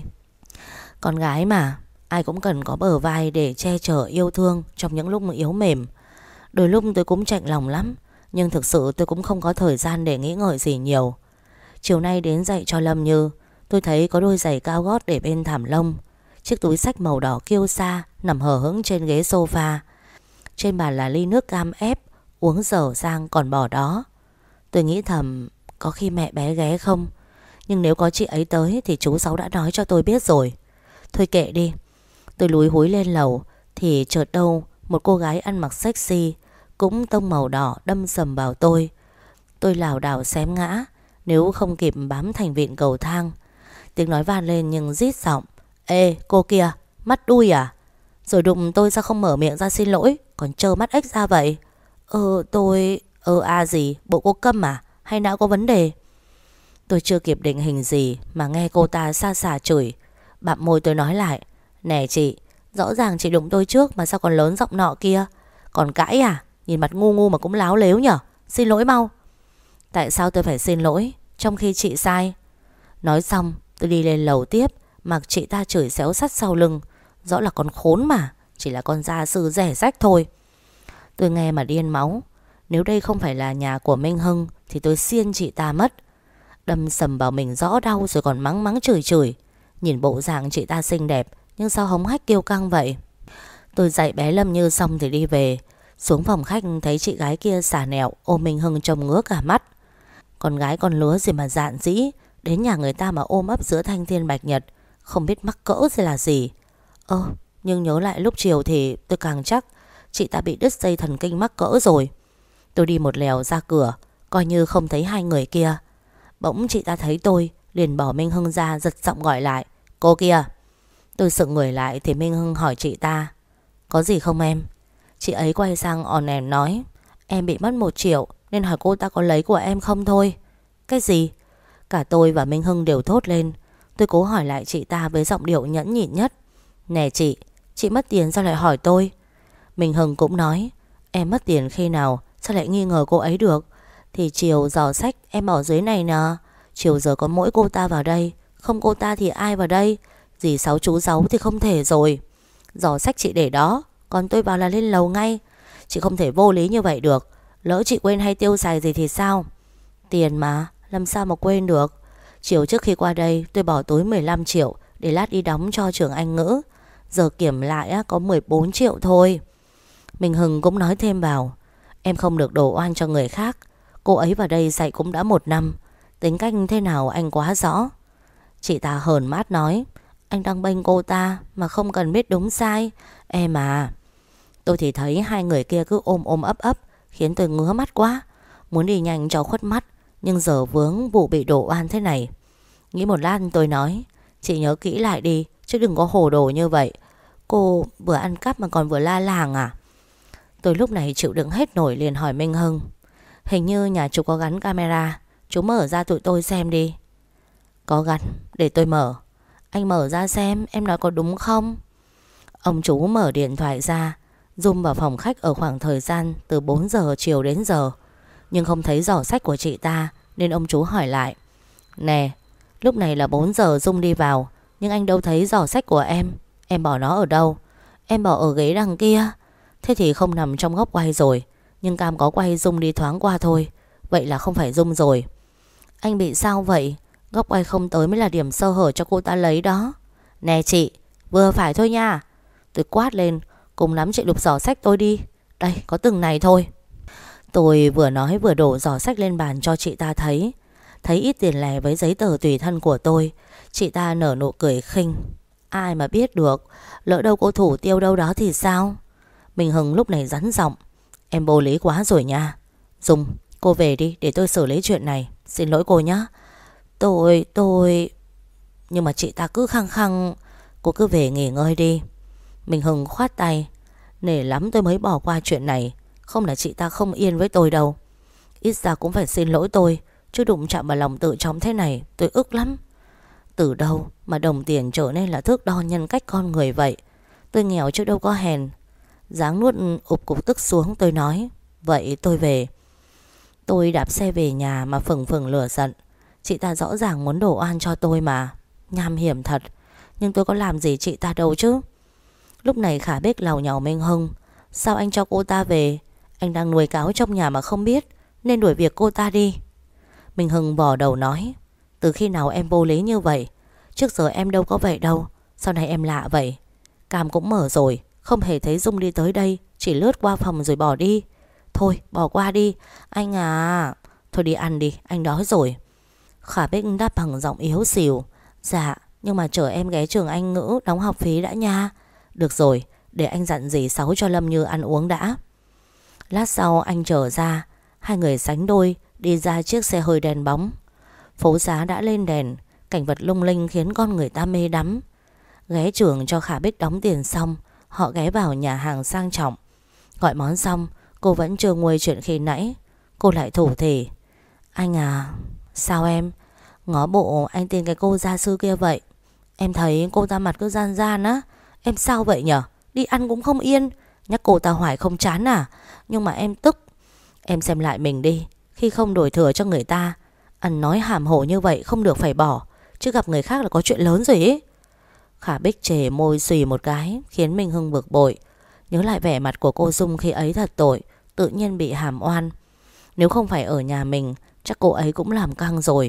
Con gái mà, ai cũng cần có bờ vai để che chở yêu thương trong những lúc yếu mềm. Đôi lúc tôi cũng chạnh lòng lắm, nhưng thực sự tôi cũng không có thời gian để nghĩ ngợi gì nhiều. Chiều nay đến dạy cho Lâm Như, tôi thấy có đôi giày cao gót để bên thảm lông. Chiếc túi xách màu đỏ kiêu sa nằm hờ hững trên ghế sofa. Trên bàn là ly nước cam ép, uống dở dang còn bỏ đó. Tôi nghĩ thầm, có khi mẹ bé ghé không? Nhưng nếu có chị ấy tới thì chú Sáu đã nói cho tôi biết rồi. Thôi kệ đi. Tôi lúi húi lên lầu thì chợt đâu một cô gái ăn mặc sexy, cũng tông màu đỏ đâm sầm vào tôi. Tôi lảo đảo xém ngã, nếu không kịp bám thành vịn cầu thang. Tiếng nói vang lên nhưng rít giọng. Ê cô kia, mắt đuôi à? Rồi đụng tôi sao không mở miệng ra xin lỗi, còn trơ mắt ếch ra vậy? Ờ tôi... Ờ à gì, bộ cô câm à? Hay não có vấn đề? Tôi chưa kịp định hình gì mà nghe cô ta xa xả chửi. Bặm môi tôi nói lại. Nè chị, rõ ràng chị đụng tôi trước mà sao còn lớn giọng nọ kia? Còn cãi à? Nhìn mặt ngu ngu mà cũng láo lếu nhở? Xin lỗi mau. Tại sao tôi phải xin lỗi trong khi chị sai? Nói xong tôi đi lên lầu tiếp, mặc chị ta chửi xéo sắt sau lưng. Rõ là con khốn mà, chỉ là con gia sư rẻ rách thôi. Tôi nghe mà điên máu. Nếu đây không phải là nhà của Minh Hưng thì tôi xiên chị ta mất. Đâm sầm vào mình rõ đau rồi còn mắng mắng chửi chửi. Nhìn bộ dạng chị ta xinh đẹp, nhưng sao hống hách kiêu căng vậy? Tôi dạy bé Lâm Như xong thì đi về. Xuống phòng khách thấy chị gái kia xả nẹo ôm Minh Hưng trông ngứa cả mắt. Con gái con lứa gì mà dạn dĩ, đến nhà người ta mà ôm ấp giữa thanh thiên bạch nhật, không biết mắc cỡ gì là gì. Ơ nhưng nhớ lại lúc chiều thì tôi càng chắc chị ta bị đứt dây thần kinh mắc cỡ rồi. Tôi đi một lèo ra cửa, coi như không thấy hai người kia. Bỗng chị ta thấy tôi, liền bỏ Minh Hưng ra, giật giọng gọi lại. Cô kia. Tôi sững người lại thì Minh Hưng hỏi chị ta. Có gì không em? Chị ấy quay sang òn ẻn nói. Em bị mất một triệu nên hỏi cô ta có lấy của em không thôi. Cái gì? Cả tôi và Minh Hưng đều thốt lên. Tôi cố hỏi lại chị ta với giọng điệu nhẫn nhịn nhất. Nè chị, chị mất tiền sao lại hỏi tôi? Minh Hưng cũng nói. Em mất tiền khi nào, sao lại nghi ngờ cô ấy được? Thì chiều giỏ sách em ở dưới này nè. Chiều giờ có mỗi cô ta vào đây, không cô ta thì ai vào đây? Dì Sáu chú Sáu thì không thể rồi. Giỏ sách chị để đó, còn tôi vào là lên lầu ngay. Chị không thể vô lý như vậy được. Lỡ chị quên hay tiêu xài gì thì sao? Tiền mà, làm sao mà quên được. Chiều trước khi qua đây tôi bỏ túi mười lăm triệu để lát đi đóng cho trường Anh ngữ. Giờ kiểm lại có mười bốn triệu thôi. Minh Hưng cũng nói thêm vào. Em không được đổ oan cho người khác. Cô ấy vào đây dạy cũng đã một năm. Tính cách thế nào anh quá rõ. Chị ta hờn mát nói. Anh đang bênh cô ta mà không cần biết đúng sai. Em à. Tôi thì thấy hai người kia cứ ôm ôm ấp ấp, khiến tôi ngứa mắt quá, muốn đi nhanh cho khuất mắt, nhưng giờ vướng vụ bị đổ oan thế này. Nghĩ một lát tôi nói: Chị nhớ kỹ lại đi, chứ đừng có hồ đồ như vậy. Cô vừa ăn cắp mà còn vừa la làng à? Tôi lúc này chịu đựng hết nổi, liền hỏi Minh Hưng: Hình như nhà chú có gắn camera, chú mở ra tụi tôi xem đi. Có gắn, để tôi mở. Anh mở ra xem, em nói có đúng không? Ông chú mở điện thoại ra, zoom vào phòng khách ở khoảng thời gian từ bốn giờ chiều đến giờ, nhưng không thấy giỏ sách của chị ta, nên ông chú hỏi lại: Nè, lúc này là bốn giờ zoom đi vào, nhưng anh đâu thấy giỏ sách của em. Em bỏ nó ở đâu? Em bỏ ở ghế đằng kia. Thế thì không nằm trong góc quay rồi, nhưng cam có quay zoom đi thoáng qua thôi. Vậy là không phải zoom rồi. Anh bị sao vậy? Góc quay không tới mới là điểm sơ hở cho cô ta lấy đó. Nè chị, vừa phải thôi nha. Tôi quát lên: Cùng lắm chị lục giỏ sách tôi đi. Đây, có từng này thôi. Tôi vừa nói vừa đổ giỏ sách lên bàn cho chị ta thấy. Thấy ít tiền lẻ với giấy tờ tùy thân của tôi, chị ta nở nụ cười khinh: Ai mà biết được, lỡ đâu cô thủ tiêu đâu đó thì sao? Minh Hưng lúc này rắn giọng: Em vô lý quá rồi nha. Dung, cô về đi để tôi xử lý chuyện này. Xin lỗi cô nhé. Tôi, tôi... Nhưng mà chị ta cứ khăng khăng. Cô cứ về nghỉ ngơi đi. Minh Hưng khoát tay: Nể lắm tôi mới bỏ qua chuyện này, không là chị ta không yên với tôi đâu. Ít ra cũng phải xin lỗi tôi, chứ đụng chạm vào lòng tự trọng thế này tôi ức lắm. Từ đâu mà đồng tiền trở nên là thước đo nhân cách con người vậy? Tôi nghèo chứ đâu có hèn. Dáng nuốt ụp cục tức xuống, tôi nói: Vậy tôi về. Tôi đạp xe về nhà mà phừng phừng lửa giận. Chị ta rõ ràng muốn đổ oan cho tôi mà. Nham hiểm thật. Nhưng tôi có làm gì chị ta đâu chứ. Lúc này Khả Bích làu nhàu Minh Hưng: Sao anh cho cô ta về? Anh đang nuôi cáo trong nhà mà không biết, nên đuổi việc cô ta đi. Minh Hưng vò đầu nói: Từ khi nào em vô lý như vậy? Trước giờ em đâu có vậy đâu. Sau này em lạ vậy. Cam cũng mở rồi, không hề thấy Dung đi tới đây, chỉ lướt qua phòng rồi bỏ đi. Thôi bỏ qua đi anh à. Thôi đi ăn đi, anh đói rồi. Khả Bích đáp bằng giọng yếu xìu: Dạ, nhưng mà chờ em ghé trường Anh ngữ đóng học phí đã nha. Được rồi, để anh dặn dì Sáu cho Lâm Như ăn uống đã. Lát sau anh trở ra, hai người sánh đôi đi ra chiếc xe hơi đèn bóng. Phố xá đã lên đèn, cảnh vật lung linh khiến con người ta mê đắm. Ghé trường cho Khả Bích đóng tiền xong, họ ghé vào nhà hàng sang trọng. Gọi món xong, cô vẫn chưa nguôi chuyện khi nãy. Cô lại thủ thỉ: Anh à. Sao em? Ngó bộ anh tin cái cô gia sư kia vậy. Em thấy cô ta mặt cứ gian gian á. Em sao vậy nhở? Đi ăn cũng không yên. Nhắc cô ta hoài không chán à? Nhưng mà em tức. Em xem lại mình đi. Khi không đổi thừa cho người ta, ăn nói hàm hồ như vậy không được phải bỏ, chứ gặp người khác là có chuyện lớn rồi ý. Khả Bích chề môi xùy một cái, khiến Minh Hưng bực bội. Nhớ lại vẻ mặt của cô Dung khi ấy thật tội, tự nhiên bị hàm oan. Nếu không phải ở nhà mình, chắc cô ấy cũng làm căng rồi.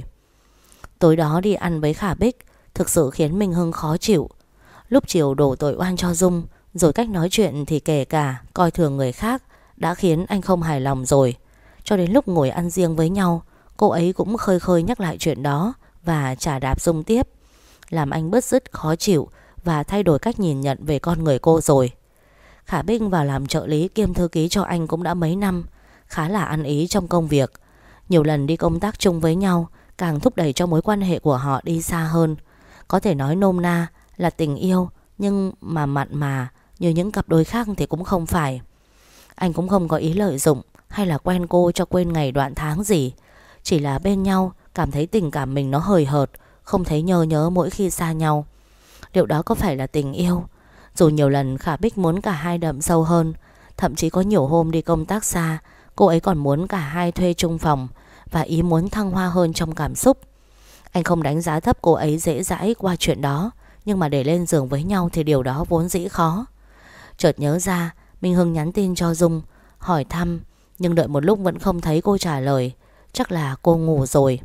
Tối đó đi ăn với Khả Bích thực sự khiến Minh Hưng khó chịu. Lúc chiều đổ tội oan cho Dung, rồi cách nói chuyện thì kể cả coi thường người khác, đã khiến anh không hài lòng rồi. Cho đến lúc ngồi ăn riêng với nhau, cô ấy cũng khơi khơi nhắc lại chuyện đó và chà đạp Dung tiếp, làm anh bứt rứt khó chịu và thay đổi cách nhìn nhận về con người cô rồi. Khả Bích vào làm trợ lý kiêm thư ký cho anh cũng đã mấy năm, khá là ăn ý trong công việc. Nhiều lần đi công tác chung với nhau càng thúc đẩy cho mối quan hệ của họ đi xa hơn. Có thể nói nôm na là tình yêu, nhưng mà mặn mà như những cặp đôi khác thì cũng không phải. Anh cũng không có ý lợi dụng hay là quen cô cho quên ngày đoạn tháng gì. Chỉ là bên nhau cảm thấy tình cảm mình nó hời hợt, không thấy nhớ nhớ mỗi khi xa nhau. Liệu đó có phải là tình yêu? Dù nhiều lần Khả Bích muốn cả hai đậm sâu hơn, thậm chí có nhiều hôm đi công tác xa, cô ấy còn muốn cả hai thuê chung phòng, và ý muốn thăng hoa hơn trong cảm xúc. Anh không đánh giá thấp cô ấy dễ dãi qua chuyện đó, nhưng mà để lên giường với nhau thì điều đó vốn dĩ khó. Chợt nhớ ra, Minh Hưng nhắn tin cho Dung hỏi thăm, nhưng đợi một lúc vẫn không thấy cô trả lời. Chắc là cô ngủ rồi.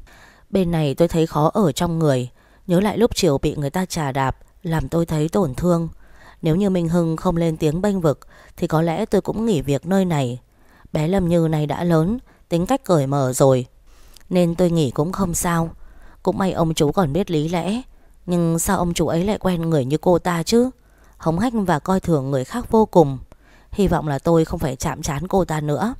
Bên này tôi thấy khó ở trong người. Nhớ lại lúc chiều bị người ta chà đạp, làm tôi thấy tổn thương. Nếu như Minh Hưng không lên tiếng bênh vực thì có lẽ tôi cũng nghỉ việc nơi này. Bé Lâm Như này đã lớn, tính cách cởi mở rồi, nên tôi nghỉ cũng không sao. Cũng may ông chú còn biết lý lẽ. Nhưng sao ông chú ấy lại quen người như cô ta chứ? Hống hách và coi thường người khác vô cùng. Hy vọng là tôi không phải chạm trán cô ta nữa.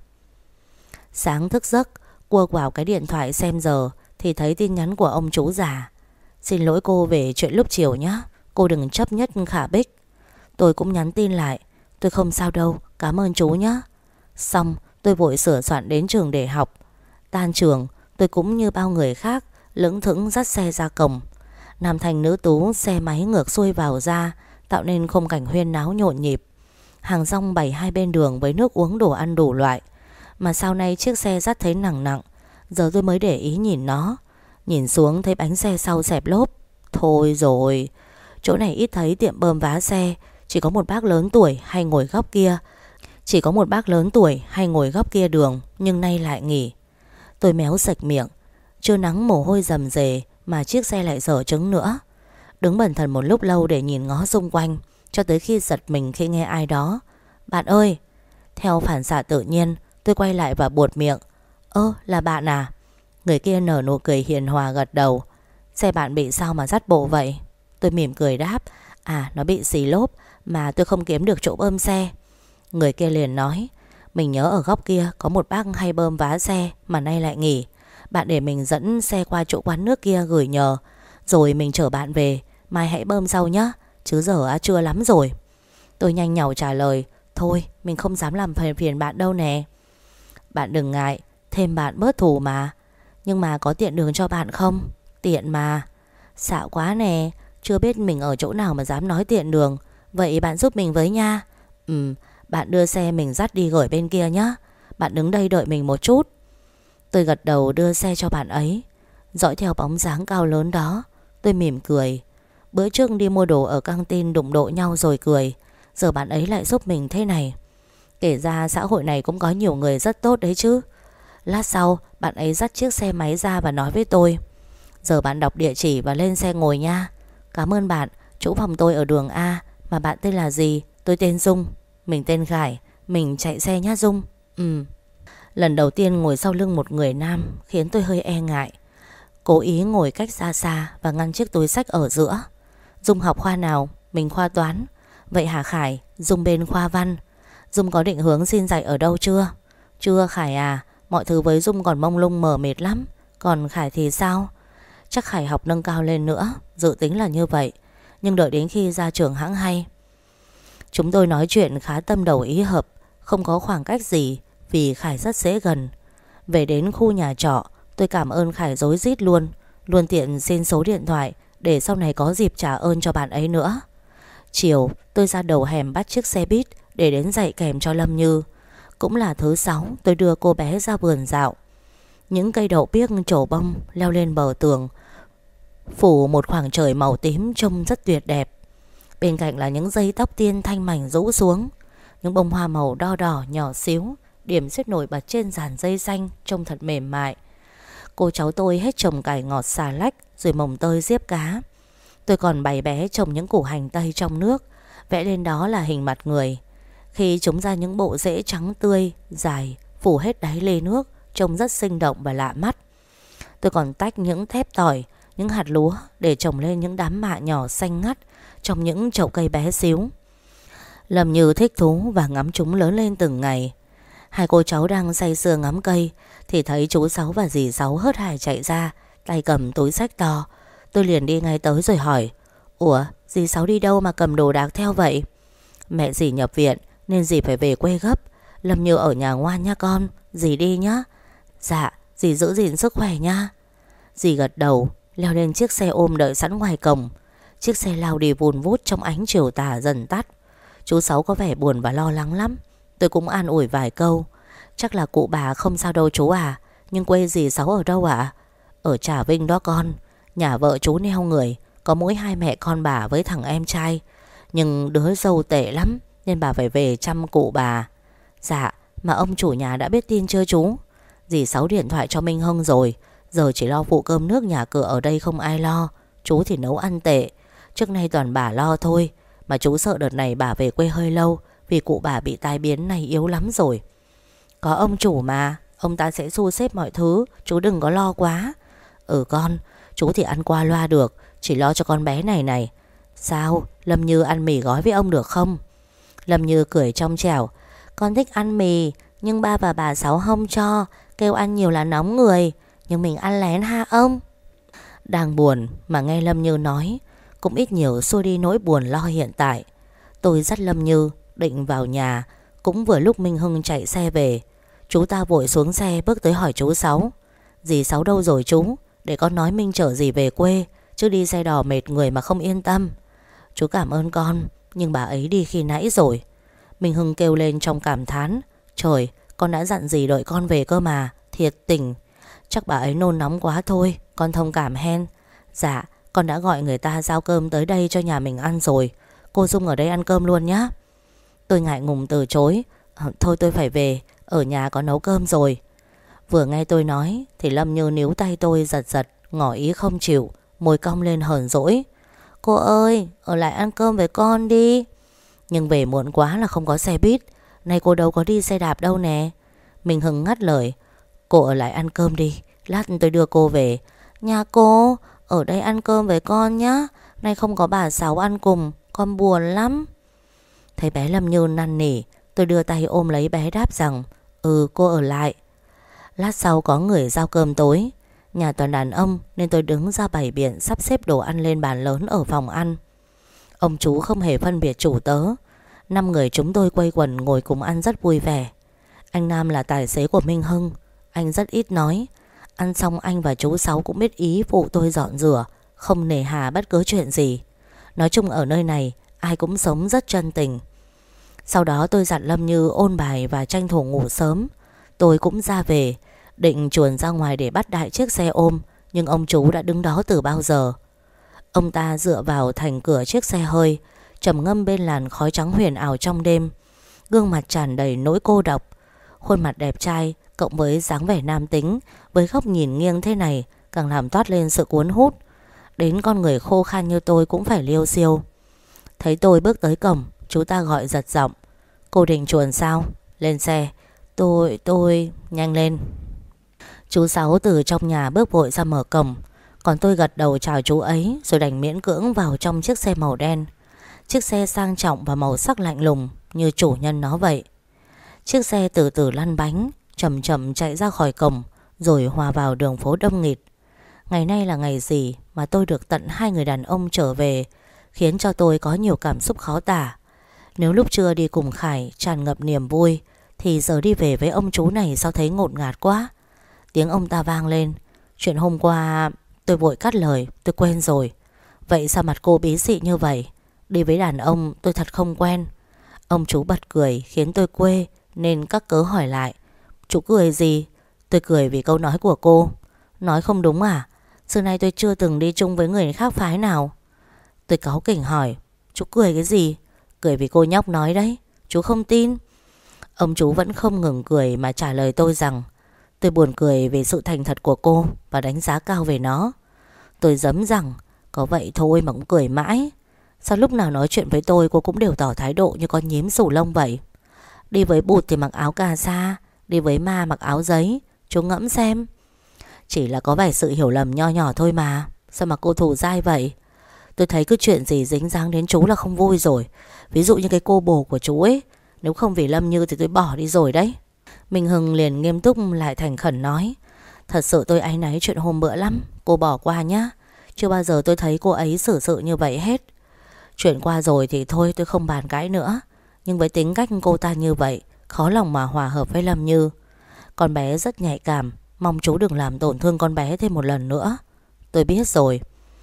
Sáng thức giấc, cua vào cái điện thoại xem giờ thì thấy tin nhắn của ông chú già. Xin lỗi cô về chuyện lúc chiều nhé, cô đừng chấp nhất Khả Bích. Tôi cũng nhắn tin lại, tôi không sao đâu, cảm ơn chú nhé. Xong tôi vội sửa soạn đến trường để học. Tan trường tôi cũng như bao người khác lững thững dắt xe ra cổng. Nam thanh nữ tú xe máy ngược xuôi vào ra, tạo nên khung cảnh huyên náo nhộn nhịp. Hàng rong bày hai bên đường với nước uống đồ ăn đủ loại. Mà sau này chiếc xe dắt thấy nặng nặng. Giờ tôi mới để ý nhìn nó. Nhìn xuống thấy bánh xe sau xẹp lốp. Thôi rồi, chỗ này ít thấy tiệm bơm vá xe. Chỉ có một bác lớn tuổi hay ngồi góc kia Chỉ có một bác lớn tuổi hay ngồi góc kia đường, nhưng nay lại nghỉ. Tôi méo sạch miệng. Chưa nắng mồ hôi rầm rề mà chiếc xe lại dở trứng nữa. Đứng bần thần một lúc lâu để nhìn ngó xung quanh, cho tới khi giật mình khi nghe ai đó: "Bạn ơi!" Theo phản xạ tự nhiên, tôi quay lại và buột miệng: "Ơ, là bạn à?" Người kia nở nụ cười hiền hòa gật đầu. "Xe bạn bị sao mà dắt bộ vậy?" Tôi mỉm cười đáp: "À, nó bị xì lốp mà tôi không kiếm được chỗ bơm xe." Người kia liền nói: "Mình nhớ ở góc kia có một bác hay bơm vá xe mà nay lại nghỉ. Bạn để mình dẫn xe qua chỗ quán nước kia gửi nhờ, rồi mình chở bạn về. Mai hãy bơm sau nhé, chứ giờ á trưa lắm rồi." Tôi nhanh nhảu trả lời: "Thôi, mình không dám làm phiền phiền bạn đâu nè." "Bạn đừng ngại, thêm bạn bớt thù mà. Nhưng mà có tiện đường cho bạn không?" "Tiện mà." "Xạo quá nè, chưa biết mình ở chỗ nào mà dám nói tiện đường. Vậy bạn giúp mình với nha." "Ừ, bạn đưa xe mình dắt đi gửi bên kia nhé. Bạn đứng đây đợi mình một chút." Tôi gật đầu đưa xe cho bạn ấy. Dõi theo bóng dáng cao lớn đó, tôi mỉm cười. Bữa trước đi mua đồ ở căng tin đụng độ nhau rồi cười, giờ bạn ấy lại giúp mình thế này. Kể ra xã hội này cũng có nhiều người rất tốt đấy chứ. Lát sau bạn ấy dắt chiếc xe máy ra và nói với tôi: "Giờ bạn đọc địa chỉ và lên xe ngồi nha. Cảm ơn bạn, chỗ phòng tôi ở đường A. Mà bạn tên là gì?" "Tôi tên Dung." "Mình tên Khải, mình chạy xe nhá Dung." "Ừ." Lần đầu tiên ngồi sau lưng một người nam khiến tôi hơi e ngại. Cố ý ngồi cách xa xa và ngăn chiếc túi xách ở giữa. "Dung học khoa nào?" "Mình khoa toán." "Vậy hả Khải?" "Dung bên khoa văn." "Dung có định hướng xin dạy ở đâu chưa?" "Chưa Khải à, mọi thứ với Dung còn mông lung mờ mịt lắm. Còn Khải thì sao?" "Chắc Khải học nâng cao lên nữa, dự tính là như vậy. Nhưng đợi đến khi ra trường hãng hay." Chúng tôi nói chuyện khá tâm đầu ý hợp, không có khoảng cách gì vì Khải rất dễ gần. Về đến khu nhà trọ, tôi cảm ơn Khải rối rít luôn. Luôn tiện xin số điện thoại để sau này có dịp trả ơn cho bạn ấy nữa. Chiều tôi ra đầu hẻm bắt chiếc xe buýt để đến dạy kèm cho Lâm Như. Cũng là thứ sáu tôi đưa cô bé ra vườn dạo. Những cây đậu biếc trổ bông leo lên bờ tường, phủ một khoảng trời màu tím trông rất tuyệt đẹp. Bên cạnh là những dây tóc tiên thanh mảnh rũ xuống. Những bông hoa màu đo đỏ nhỏ xíu điểm xếp nổi bật trên dàn dây xanh trông thật mềm mại. Cô cháu tôi hết trồng cải ngọt xà lách, rồi mồng tơi diếp cá. Tôi còn bày bé trồng những củ hành tây trong nước, vẽ lên đó là hình mặt người. Khi chúng ra những bộ rễ trắng tươi, dài, phủ hết đáy lê nước, trông rất sinh động và lạ mắt. Tôi còn tách những thép tỏi, những hạt lúa để trồng lên những đám mạ nhỏ xanh ngắt trong những chậu cây bé xíu. Lâm Như thích thú và ngắm chúng lớn lên từng ngày. Hai cô cháu đang say sưa ngắm cây thì thấy chú Sáu và dì Sáu hớt hải chạy ra, tay cầm túi xách to. Tôi liền đi ngay tới rồi hỏi: "Ủa, dì Sáu đi đâu mà cầm đồ đạc theo vậy?" "Mẹ dì nhập viện nên dì phải về quê gấp. Lâm Như ở nhà ngoan nha con, dì đi nhá." "Dạ, dì giữ gìn sức khỏe nha." Dì gật đầu, leo lên chiếc xe ôm đợi sẵn ngoài cổng. Chiếc xe lao đi vùn vút trong ánh chiều tà dần tắt. Chú Sáu có vẻ buồn và lo lắng lắm. Tôi cũng an ủi vài câu: "Chắc là cụ bà không sao đâu chú à. Nhưng quê dì Sáu ở đâu ạ?" "Ở Trà Vinh đó con. Nhà vợ chú neo người, có mỗi hai mẹ con bà với thằng em trai. Nhưng đứa dâu tệ lắm nên bà phải về chăm cụ bà." "Dạ, mà ông chủ nhà đã biết tin chưa chú?" "Dì Sáu điện thoại cho Minh Hưng rồi. Giờ chỉ lo phụ cơm nước nhà cửa ở đây không ai lo. Chú thì nấu ăn tệ. Trước nay toàn bà lo thôi. Mà chú sợ đợt này bà về quê hơi lâu, vì cụ bà bị tai biến này yếu lắm rồi." "Có ông chủ mà, ông ta sẽ thu xếp mọi thứ, chú đừng có lo quá." "Ừ con, chú thì ăn qua loa được, chỉ lo cho con bé này này." "Sao, Lâm Như ăn mì gói với ông được không?" Lâm Như cười trong trẻo: Con thích ăn mì, nhưng ba và bà Sáu không cho, kêu ăn nhiều là nóng người. Nhưng mình ăn lén ha ông. Đang buồn mà nghe Lâm Như nói, cũng ít nhiều xua đi nỗi buồn lo hiện tại. Tôi dắt Lâm Như định vào nhà. Cũng vừa lúc Minh Hưng chạy xe về. Chú ta vội xuống xe bước tới hỏi chú Sáu: Dì Sáu đâu rồi chú? Để con nói Minh chở dì về quê, chứ đi xe đò mệt người mà không yên tâm. Chú cảm ơn con, nhưng bà ấy đi khi nãy rồi. Minh Hưng kêu lên trong cảm thán: Trời, con đã dặn dì đợi con về cơ mà, thiệt tình. Chắc bà ấy nôn nóng quá thôi, con thông cảm hen. Dạ, con đã gọi người ta giao cơm tới đây cho nhà mình ăn rồi. Cô Dung ở đây ăn cơm luôn nhé. Tôi ngại ngùng từ chối: à, Thôi tôi phải về, ở nhà có nấu cơm rồi. Vừa nghe tôi nói thì Lâm Như níu tay tôi giật giật, ngỏ ý không chịu, môi cong lên hờn dỗi: Cô ơi, ở lại ăn cơm với con đi. Nhưng về muộn quá là không có xe buýt. Nay cô đâu có đi xe đạp đâu nè. Minh Hưng ngắt lời: Cô ở lại ăn cơm đi, lát tôi đưa cô về. Nhà cô, ở đây ăn cơm với con nhá. Nay không có bà Sáu ăn cùng, con buồn lắm. Thấy bé Lâm Như năn nỉ, tôi đưa tay ôm lấy bé đáp rằng: Ừ, cô ở lại. Lát sau có người giao cơm tối. Nhà toàn đàn ông nên tôi đứng ra bày biện sắp xếp đồ ăn lên bàn lớn ở phòng ăn. Ông chú không hề phân biệt chủ tớ. Năm người chúng tôi quây quần ngồi cùng ăn rất vui vẻ. Anh Nam là tài xế của Minh Hưng. Anh rất ít nói. Ăn xong anh và chú Sáu cũng biết ý phụ tôi dọn rửa, không nề hà bất cứ chuyện gì. Nói chung ở nơi này ai cũng sống rất chân tình. Sau đó tôi dặn Lâm Như ôn bài và tranh thủ ngủ sớm. Tôi cũng ra về, định chuồn ra ngoài để bắt đại chiếc xe ôm, nhưng ông chú đã đứng đó từ bao giờ. Ông ta dựa vào thành cửa chiếc xe hơi, trầm ngâm bên làn khói trắng huyền ảo trong đêm. Gương mặt tràn đầy nỗi cô độc. Khuôn mặt đẹp trai cộng với dáng vẻ nam tính, với góc nhìn nghiêng thế này, càng làm toát lên sự cuốn hút. Đến con người khô khan như tôi cũng phải liêu xiêu. Thấy tôi bước tới cổng, chú ta gọi giật giọng: Cô định chuồn sao? Lên xe. Tôi, tôi, nhanh lên. Chú Sáu từ trong nhà bước vội ra mở cổng. Còn tôi gật đầu chào chú ấy, rồi đành miễn cưỡng vào trong chiếc xe màu đen. Chiếc xe sang trọng và màu sắc lạnh lùng như chủ nhân nó vậy. Chiếc xe từ từ lăn bánh, chậm chậm chạy ra khỏi cổng, rồi hòa vào đường phố đông nghịt. Ngày nay là ngày gì mà tôi được tận hai người đàn ông trở về, khiến cho tôi có nhiều cảm xúc khó tả. Nếu lúc trưa đi cùng Khải tràn ngập niềm vui, thì giờ đi về với ông chú này sao thấy ngột ngạt quá. Tiếng ông ta vang lên: Chuyện hôm qua... Tôi vội cắt lời: Tôi quên rồi. Vậy sao mặt cô bí xị như vậy? Đi với đàn ông tôi thật không quen. Ông chú bật cười khiến tôi quê, nên các cớ hỏi lại: Chú cười gì? Tôi cười vì câu nói của cô. Nói không đúng à? Xưa nay tôi chưa từng đi chung với người khác phái nào. Tôi cáu kỉnh hỏi: Chú cười cái gì? Cười vì cô nhóc nói đấy. Chú không tin. Ông chú vẫn không ngừng cười mà trả lời tôi rằng: Tôi buồn cười vì sự thành thật của cô và đánh giá cao về nó. Tôi giấm rằng: Có vậy thôi mà cũng cười mãi. Sao lúc nào nói chuyện với tôi cô cũng đều tỏ thái độ như con nhím sù lông vậy? Đi với bụt thì mặc áo cà sa, đi với ma mặc áo giấy. Chú ngẫm xem. Chỉ là có vài sự hiểu lầm nho nhỏ thôi mà. Sao mà cô thù dai vậy? Tôi thấy cứ chuyện gì dính dáng đến chú là không vui rồi. Ví dụ như cái cô bồ của chú ấy. Nếu không vì Lâm Như thì tôi bỏ đi rồi đấy. Minh Hưng liền nghiêm túc lại thành khẩn nói: Thật sự tôi áy náy chuyện hôm bữa lắm. Cô bỏ qua nhá. Chưa bao giờ tôi thấy cô ấy xử sự như vậy hết. Chuyện qua rồi thì thôi, tôi không bàn cãi nữa. Nhưng với tính cách cô ta như vậy, khó lòng mà hòa hợp với Lâm Như. Con bé rất nhạy cảm, mong chú đừng làm tổn thương con bé thêm một lần nữa. Tôi biết rồi.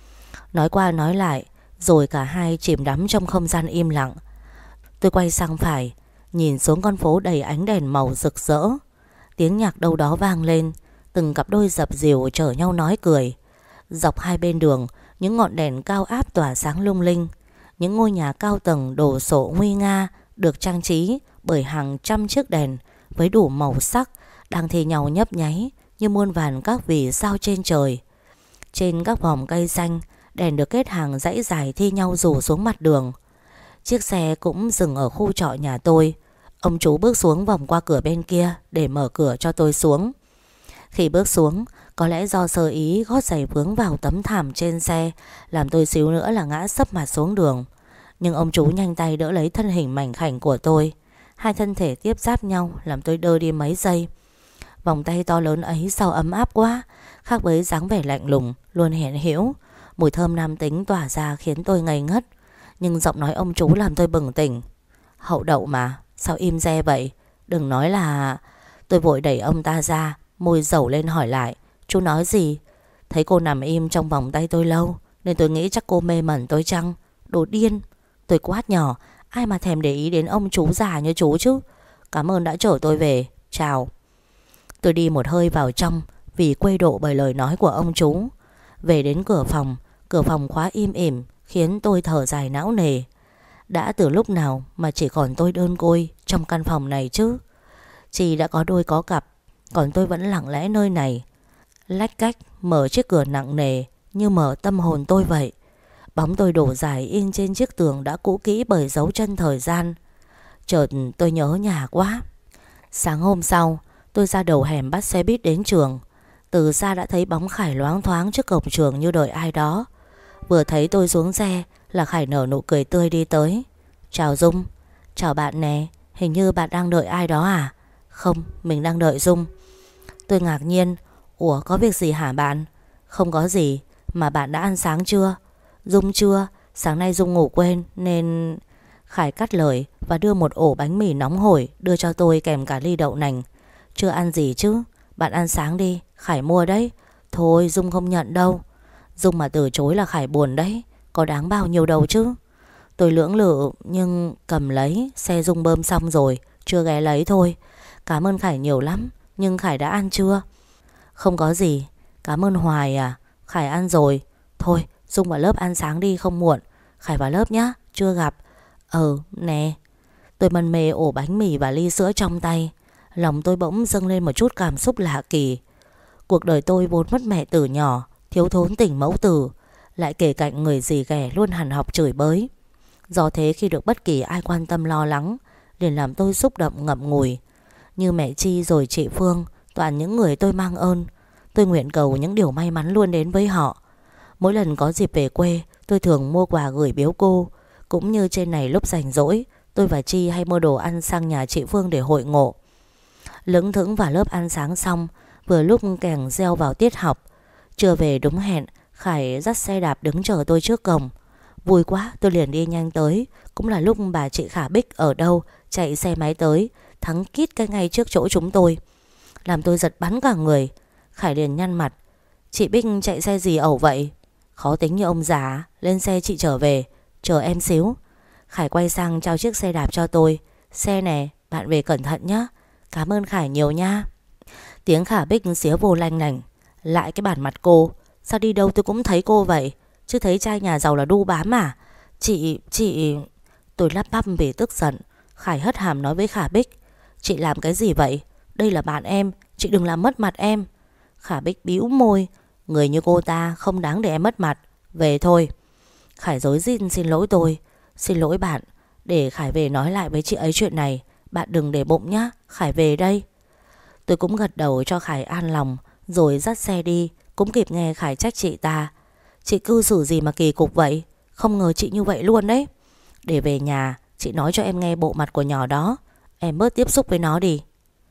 Nói qua nói lại, rồi cả hai chìm đắm trong không gian im lặng. Tôi quay sang phải, nhìn xuống con phố đầy ánh đèn màu rực rỡ. Tiếng nhạc đâu đó vang lên, từng cặp đôi dập dìu chở nhau nói cười. Dọc hai bên đường, những ngọn đèn cao áp tỏa sáng lung linh. Những ngôi nhà cao tầng đổ sộ nguy nga được trang trí bởi hàng trăm chiếc đèn với đủ màu sắc đang thi nhau nhấp nháy như muôn vàn các vì sao trên trời. Trên các vòm cây xanh, đèn được kết hàng dãy dài thi nhau rủ xuống mặt đường. Chiếc xe cũng dừng ở khu trọ nhà tôi. Ông chú bước xuống vòng qua cửa bên kia để mở cửa cho tôi xuống. Khi bước xuống, có lẽ do sơ ý gót giày vướng vào tấm thảm trên xe, làm tôi xíu nữa là ngã sấp mặt xuống đường. Nhưng ông chú nhanh tay đỡ lấy thân hình mảnh khảnh của tôi. Hai thân thể tiếp giáp nhau làm tôi đơ đi mấy giây. Vòng tay to lớn ấy sao ấm áp quá, khác với dáng vẻ lạnh lùng luôn hèn hễu. Mùi thơm nam tính tỏa ra khiến tôi ngây ngất. Nhưng giọng nói ông chú làm tôi bừng tỉnh. Hậu đậu mà, sao im re vậy? Đừng nói là... Tôi vội đẩy ông ta ra, môi dẩu lên hỏi lại. Chú nói gì? Thấy cô nằm im trong vòng tay tôi lâu nên tôi nghĩ chắc cô mê mẩn tôi chăng? Đồ điên! Tôi quát nhỏ. Ai mà thèm để ý đến ông chú già như chú chứ. Cảm ơn đã chở tôi về. Chào. Tôi đi một hơi vào trong vì quê độ bởi lời nói của ông chú. Về đến cửa phòng, cửa phòng khóa im ỉm khiến tôi thở dài não nề. Đã từ lúc nào mà chỉ còn tôi đơn côi trong căn phòng này chứ? Chị đã có đôi có cặp, còn tôi vẫn lặng lẽ nơi này. Lách cách mở chiếc cửa nặng nề như mở tâm hồn tôi vậy. Bóng tôi đổ dài in trên chiếc tường đã cũ kỹ bởi dấu chân thời gian. Chợt tôi nhớ nhà quá. Sáng hôm sau, tôi ra đầu hẻm bắt xe buýt đến trường. Từ xa đã thấy bóng Khải loáng thoáng trước cổng trường như đợi ai đó. Vừa thấy tôi xuống xe là Khải nở nụ cười tươi đi tới. Chào Dung. Chào bạn nè. Hình như bạn đang đợi ai đó à? Không, mình đang đợi Dung. Tôi ngạc nhiên. Ủa, có việc gì hả bạn? Không có gì. Mà bạn đã ăn sáng chưa? Dung chưa. Sáng nay Dung ngủ quên nên... Khải cắt lời và đưa một ổ bánh mì nóng hổi đưa cho tôi kèm cả ly đậu nành. Chưa ăn gì chứ? Bạn ăn sáng đi, Khải mua đấy. Thôi Dung không nhận đâu. Dung mà từ chối là Khải buồn đấy. Có đáng bao nhiêu đâu chứ. Tôi lưỡng lự nhưng cầm lấy. Xe Dung bơm xong rồi, chưa ghé lấy thôi. Cảm ơn Khải nhiều lắm. Nhưng Khải đã ăn chưa? Không có gì. Cảm ơn hoài à? Khải ăn rồi. Thôi Dung vào lớp ăn sáng đi không muộn. Khải vào lớp nhá, chưa gặp. Ừ nè. Tôi mân mê ổ bánh mì và ly sữa trong tay. Lòng tôi bỗng dâng lên một chút cảm xúc lạ kỳ. Cuộc đời tôi vốn mất mẹ từ nhỏ, thiếu thốn tình mẫu tử, lại kể cạnh người dì ghẻ luôn hằn học chửi bới. Do thế khi được bất kỳ ai quan tâm lo lắng liền làm tôi xúc động ngậm ngùi. Như mẹ Chi rồi chị Phương, toàn những người tôi mang ơn. Tôi nguyện cầu những điều may mắn luôn đến với họ. Mỗi lần có dịp về quê, tôi thường mua quà gửi biếu cô. Cũng như trên này lúc rảnh rỗi, tôi và Chi hay mua đồ ăn sang nhà chị Phương để hội ngộ. Lững thững vào lớp ăn sáng xong, vừa lúc kèng reo vào tiết học. Chưa về đúng hẹn, Khải dắt xe đạp đứng chờ tôi trước cổng. Vui quá, tôi liền đi nhanh tới. Cũng là lúc bà chị Khả Bích ở đâu chạy xe máy tới, thắng kít cái ngay trước chỗ chúng tôi, làm tôi giật bắn cả người. Khải liền nhăn mặt. Chị Bích chạy xe gì ẩu vậy? Khó tính như ông già. Lên xe chị trở về. Chờ em xíu. Khải quay sang trao chiếc xe đạp cho tôi. Xe nè, bạn về cẩn thận nhé. Cảm ơn Khải nhiều nha. Tiếng Khả Bích xía vô lanh lành. Lại cái bản mặt cô. Sao đi đâu tôi cũng thấy cô vậy? Chứ thấy trai nhà giàu là đu bám à? Chị, chị... Tôi lắp bắp vì tức giận. Khải hất hàm nói với Khả Bích. Chị làm cái gì vậy? Đây là bạn em, chị đừng làm mất mặt em. Khả Bích bĩu môi. Người như cô ta không đáng để em mất mặt. Về thôi. Khải rối rít xin lỗi tôi. Xin lỗi bạn. Để Khải về nói lại với chị ấy chuyện này. Bạn đừng để bụng nhá. Khải về đây. Tôi cũng gật đầu cho Khải an lòng, rồi dắt xe đi. Cũng kịp nghe Khải trách chị ta. Chị cư xử gì mà kỳ cục vậy? Không ngờ chị như vậy luôn đấy. Để về nhà chị nói cho em nghe bộ mặt của nhỏ đó. Em bớt tiếp xúc với nó đi.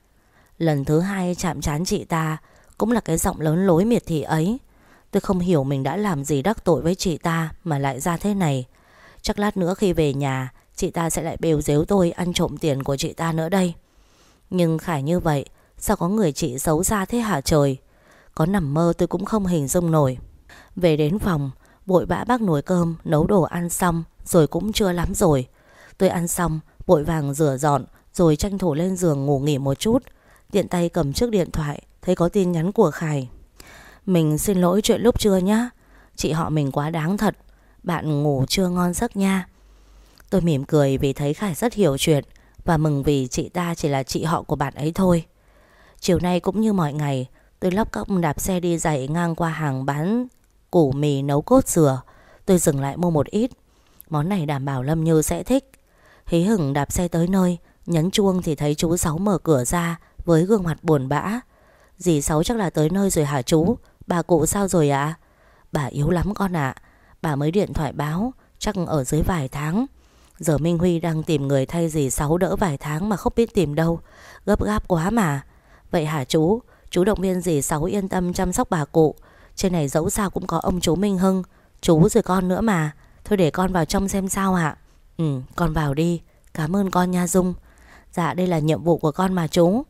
Lần thứ hai chạm trán chị ta, cũng là cái giọng lớn lối miệt thị ấy. Tôi không hiểu mình đã làm gì đắc tội với chị ta mà lại ra thế này. Chắc lát nữa khi về nhà chị ta sẽ lại bêu dếu tôi ăn trộm tiền của chị ta nữa đây. Nhưng Khải như vậy, sao có người chị xấu xa thế hả trời? Có nằm mơ tôi cũng không hình dung nổi. Về đến phòng, vội vã bác nồi cơm, nấu đồ ăn xong, rồi cũng trưa lắm rồi. Tôi ăn xong, vội vàng rửa dọn, rồi tranh thủ lên giường ngủ nghỉ một chút. Tiện tay cầm chiếc điện thoại, thấy có tin nhắn của Khải. Mình xin lỗi chuyện lúc trưa nhá. Chị họ mình quá đáng thật. Bạn ngủ trưa ngon giấc nha. Tôi mỉm cười vì thấy Khải rất hiểu chuyện, và mừng vì chị ta chỉ là chị họ của bạn ấy thôi. Chiều nay cũng như mọi ngày, tôi lóc cóc đạp xe đi dạy ngang qua hàng bán củ mì nấu cốt dừa. Tôi dừng lại mua một ít. Món này đảm bảo Lâm Như sẽ thích. Hí hửng đạp xe tới nơi, nhấn chuông thì thấy chú Sáu mở cửa ra với gương mặt buồn bã. Dì Sáu chắc là tới nơi rồi hả chú? Bà cụ sao rồi ạ? À? Bà yếu lắm con ạ. à. Bà mới điện thoại báo, chắc ở dưới vài tháng. Giờ Minh Huy đang tìm người thay dì Sáu đỡ vài tháng mà không biết tìm đâu. Gấp gáp quá mà. Vậy hả chú? Chú động viên dì Sáu yên tâm chăm sóc bà cụ. Trên này dẫu sao cũng có ông chú Minh Hưng, chú rồi con nữa mà. Thôi để con vào trong xem sao ạ. Ừ, con vào đi. Cảm ơn con nha Dung. Dạ đây là nhiệm vụ của con mà chú.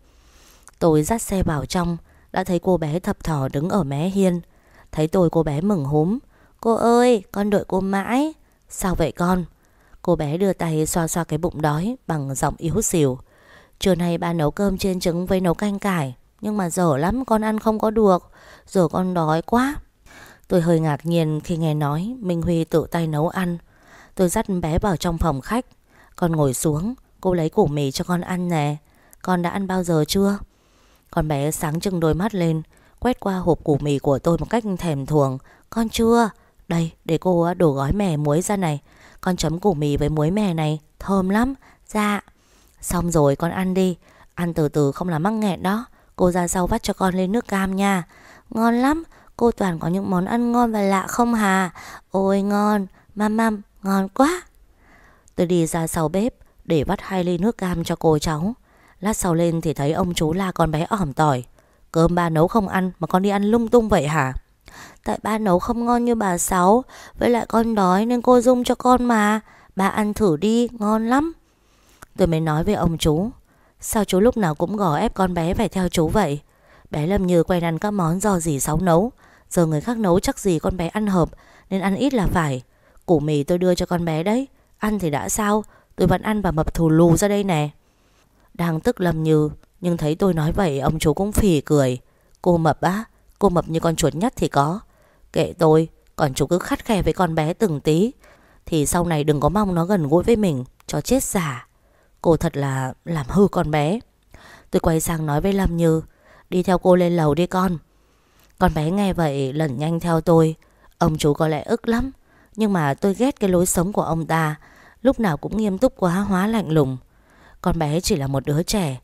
Tôi dắt xe vào trong, đã thấy cô bé thập thò đứng ở mé hiên. Thấy tôi cô bé mừng húm. Cô ơi, con đợi cô mãi. Sao vậy con? Cô bé đưa tay xoa xoa cái bụng đói bằng giọng yếu xìu. Trưa nay ba nấu cơm chiên trứng với nấu canh cải, nhưng mà dở lắm, con ăn không có được. Giờ con đói quá. Tôi hơi ngạc nhiên khi nghe nói Minh Huy tự tay nấu ăn. Tôi dắt bé vào trong phòng khách. Con ngồi xuống, cô lấy củ mì cho con ăn nè. Con đã ăn bao giờ chưa? Con bé sáng trừng đôi mắt lên, quét qua hộp củ mì của tôi một cách thèm thuồng. Con chưa? Đây, để cô đổ gói mè muối ra này. Con chấm củ mì với muối mè này, thơm lắm. Dạ. Xong rồi con ăn đi. Ăn từ từ không là mắc nghẹn đó. Cô ra sau vắt cho con lên nước cam nha. Ngon lắm. Cô toàn có những món ăn ngon và lạ không hà? Ôi ngon. Mam mam, ngon quá. Tôi đi ra sau bếp để vắt hai ly nước cam cho cô cháu. Lát sau lên thì thấy ông chú la con bé ỏm tỏi. Cơm ba nấu không ăn mà con đi ăn lung tung vậy hả? Tại ba nấu không ngon như bà Sáu. Với lại con đói nên cô Dung cho con mà. Ba ăn thử đi, ngon lắm. Tôi mới nói với ông chú. Sao chú lúc nào cũng gò ép con bé phải theo chú vậy? Bé Lâm Như quen ăn các món do dì Sáu nấu. Giờ người khác nấu chắc gì con bé ăn hợp, nên ăn ít là phải. Củ mì tôi đưa cho con bé đấy. Ăn thì đã sao, tôi vẫn ăn và mập thù lù ra đây nè. Đang tức Lâm Như, nhưng thấy tôi nói vậy ông chú cũng phì cười. Cô mập á? Cô mập như con chuột nhắt thì có. Kệ tôi, còn chú cứ khắt khe với con bé từng tí thì sau này đừng có mong nó gần gũi với mình, cho chết giả. Cô thật là làm hư con bé. Tôi quay sang nói với Lâm Như. Đi theo cô lên lầu đi con. Con bé nghe vậy lẩn nhanh theo tôi. Ông chú có lẽ ức lắm, nhưng mà tôi ghét cái lối sống của ông ta. Lúc nào cũng nghiêm túc quá hóa lạnh lùng. Con bé chỉ là một đứa trẻ,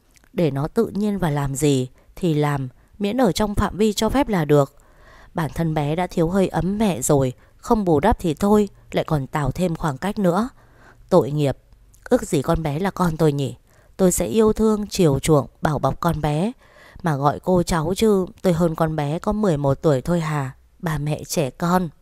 để nó tự nhiên và làm gì thì làm, miễn ở trong phạm vi cho phép là được. Bản thân bé đã thiếu hơi ấm mẹ rồi, không bù đắp thì thôi, lại còn tạo thêm khoảng cách nữa. Tội nghiệp. Ước gì con bé là con tôi nhỉ. Tôi sẽ yêu thương, chiều chuộng, bảo bọc con bé. Mà gọi cô cháu chứ tôi hơn con bé có mười một tuổi thôi hà. Bà mẹ trẻ con.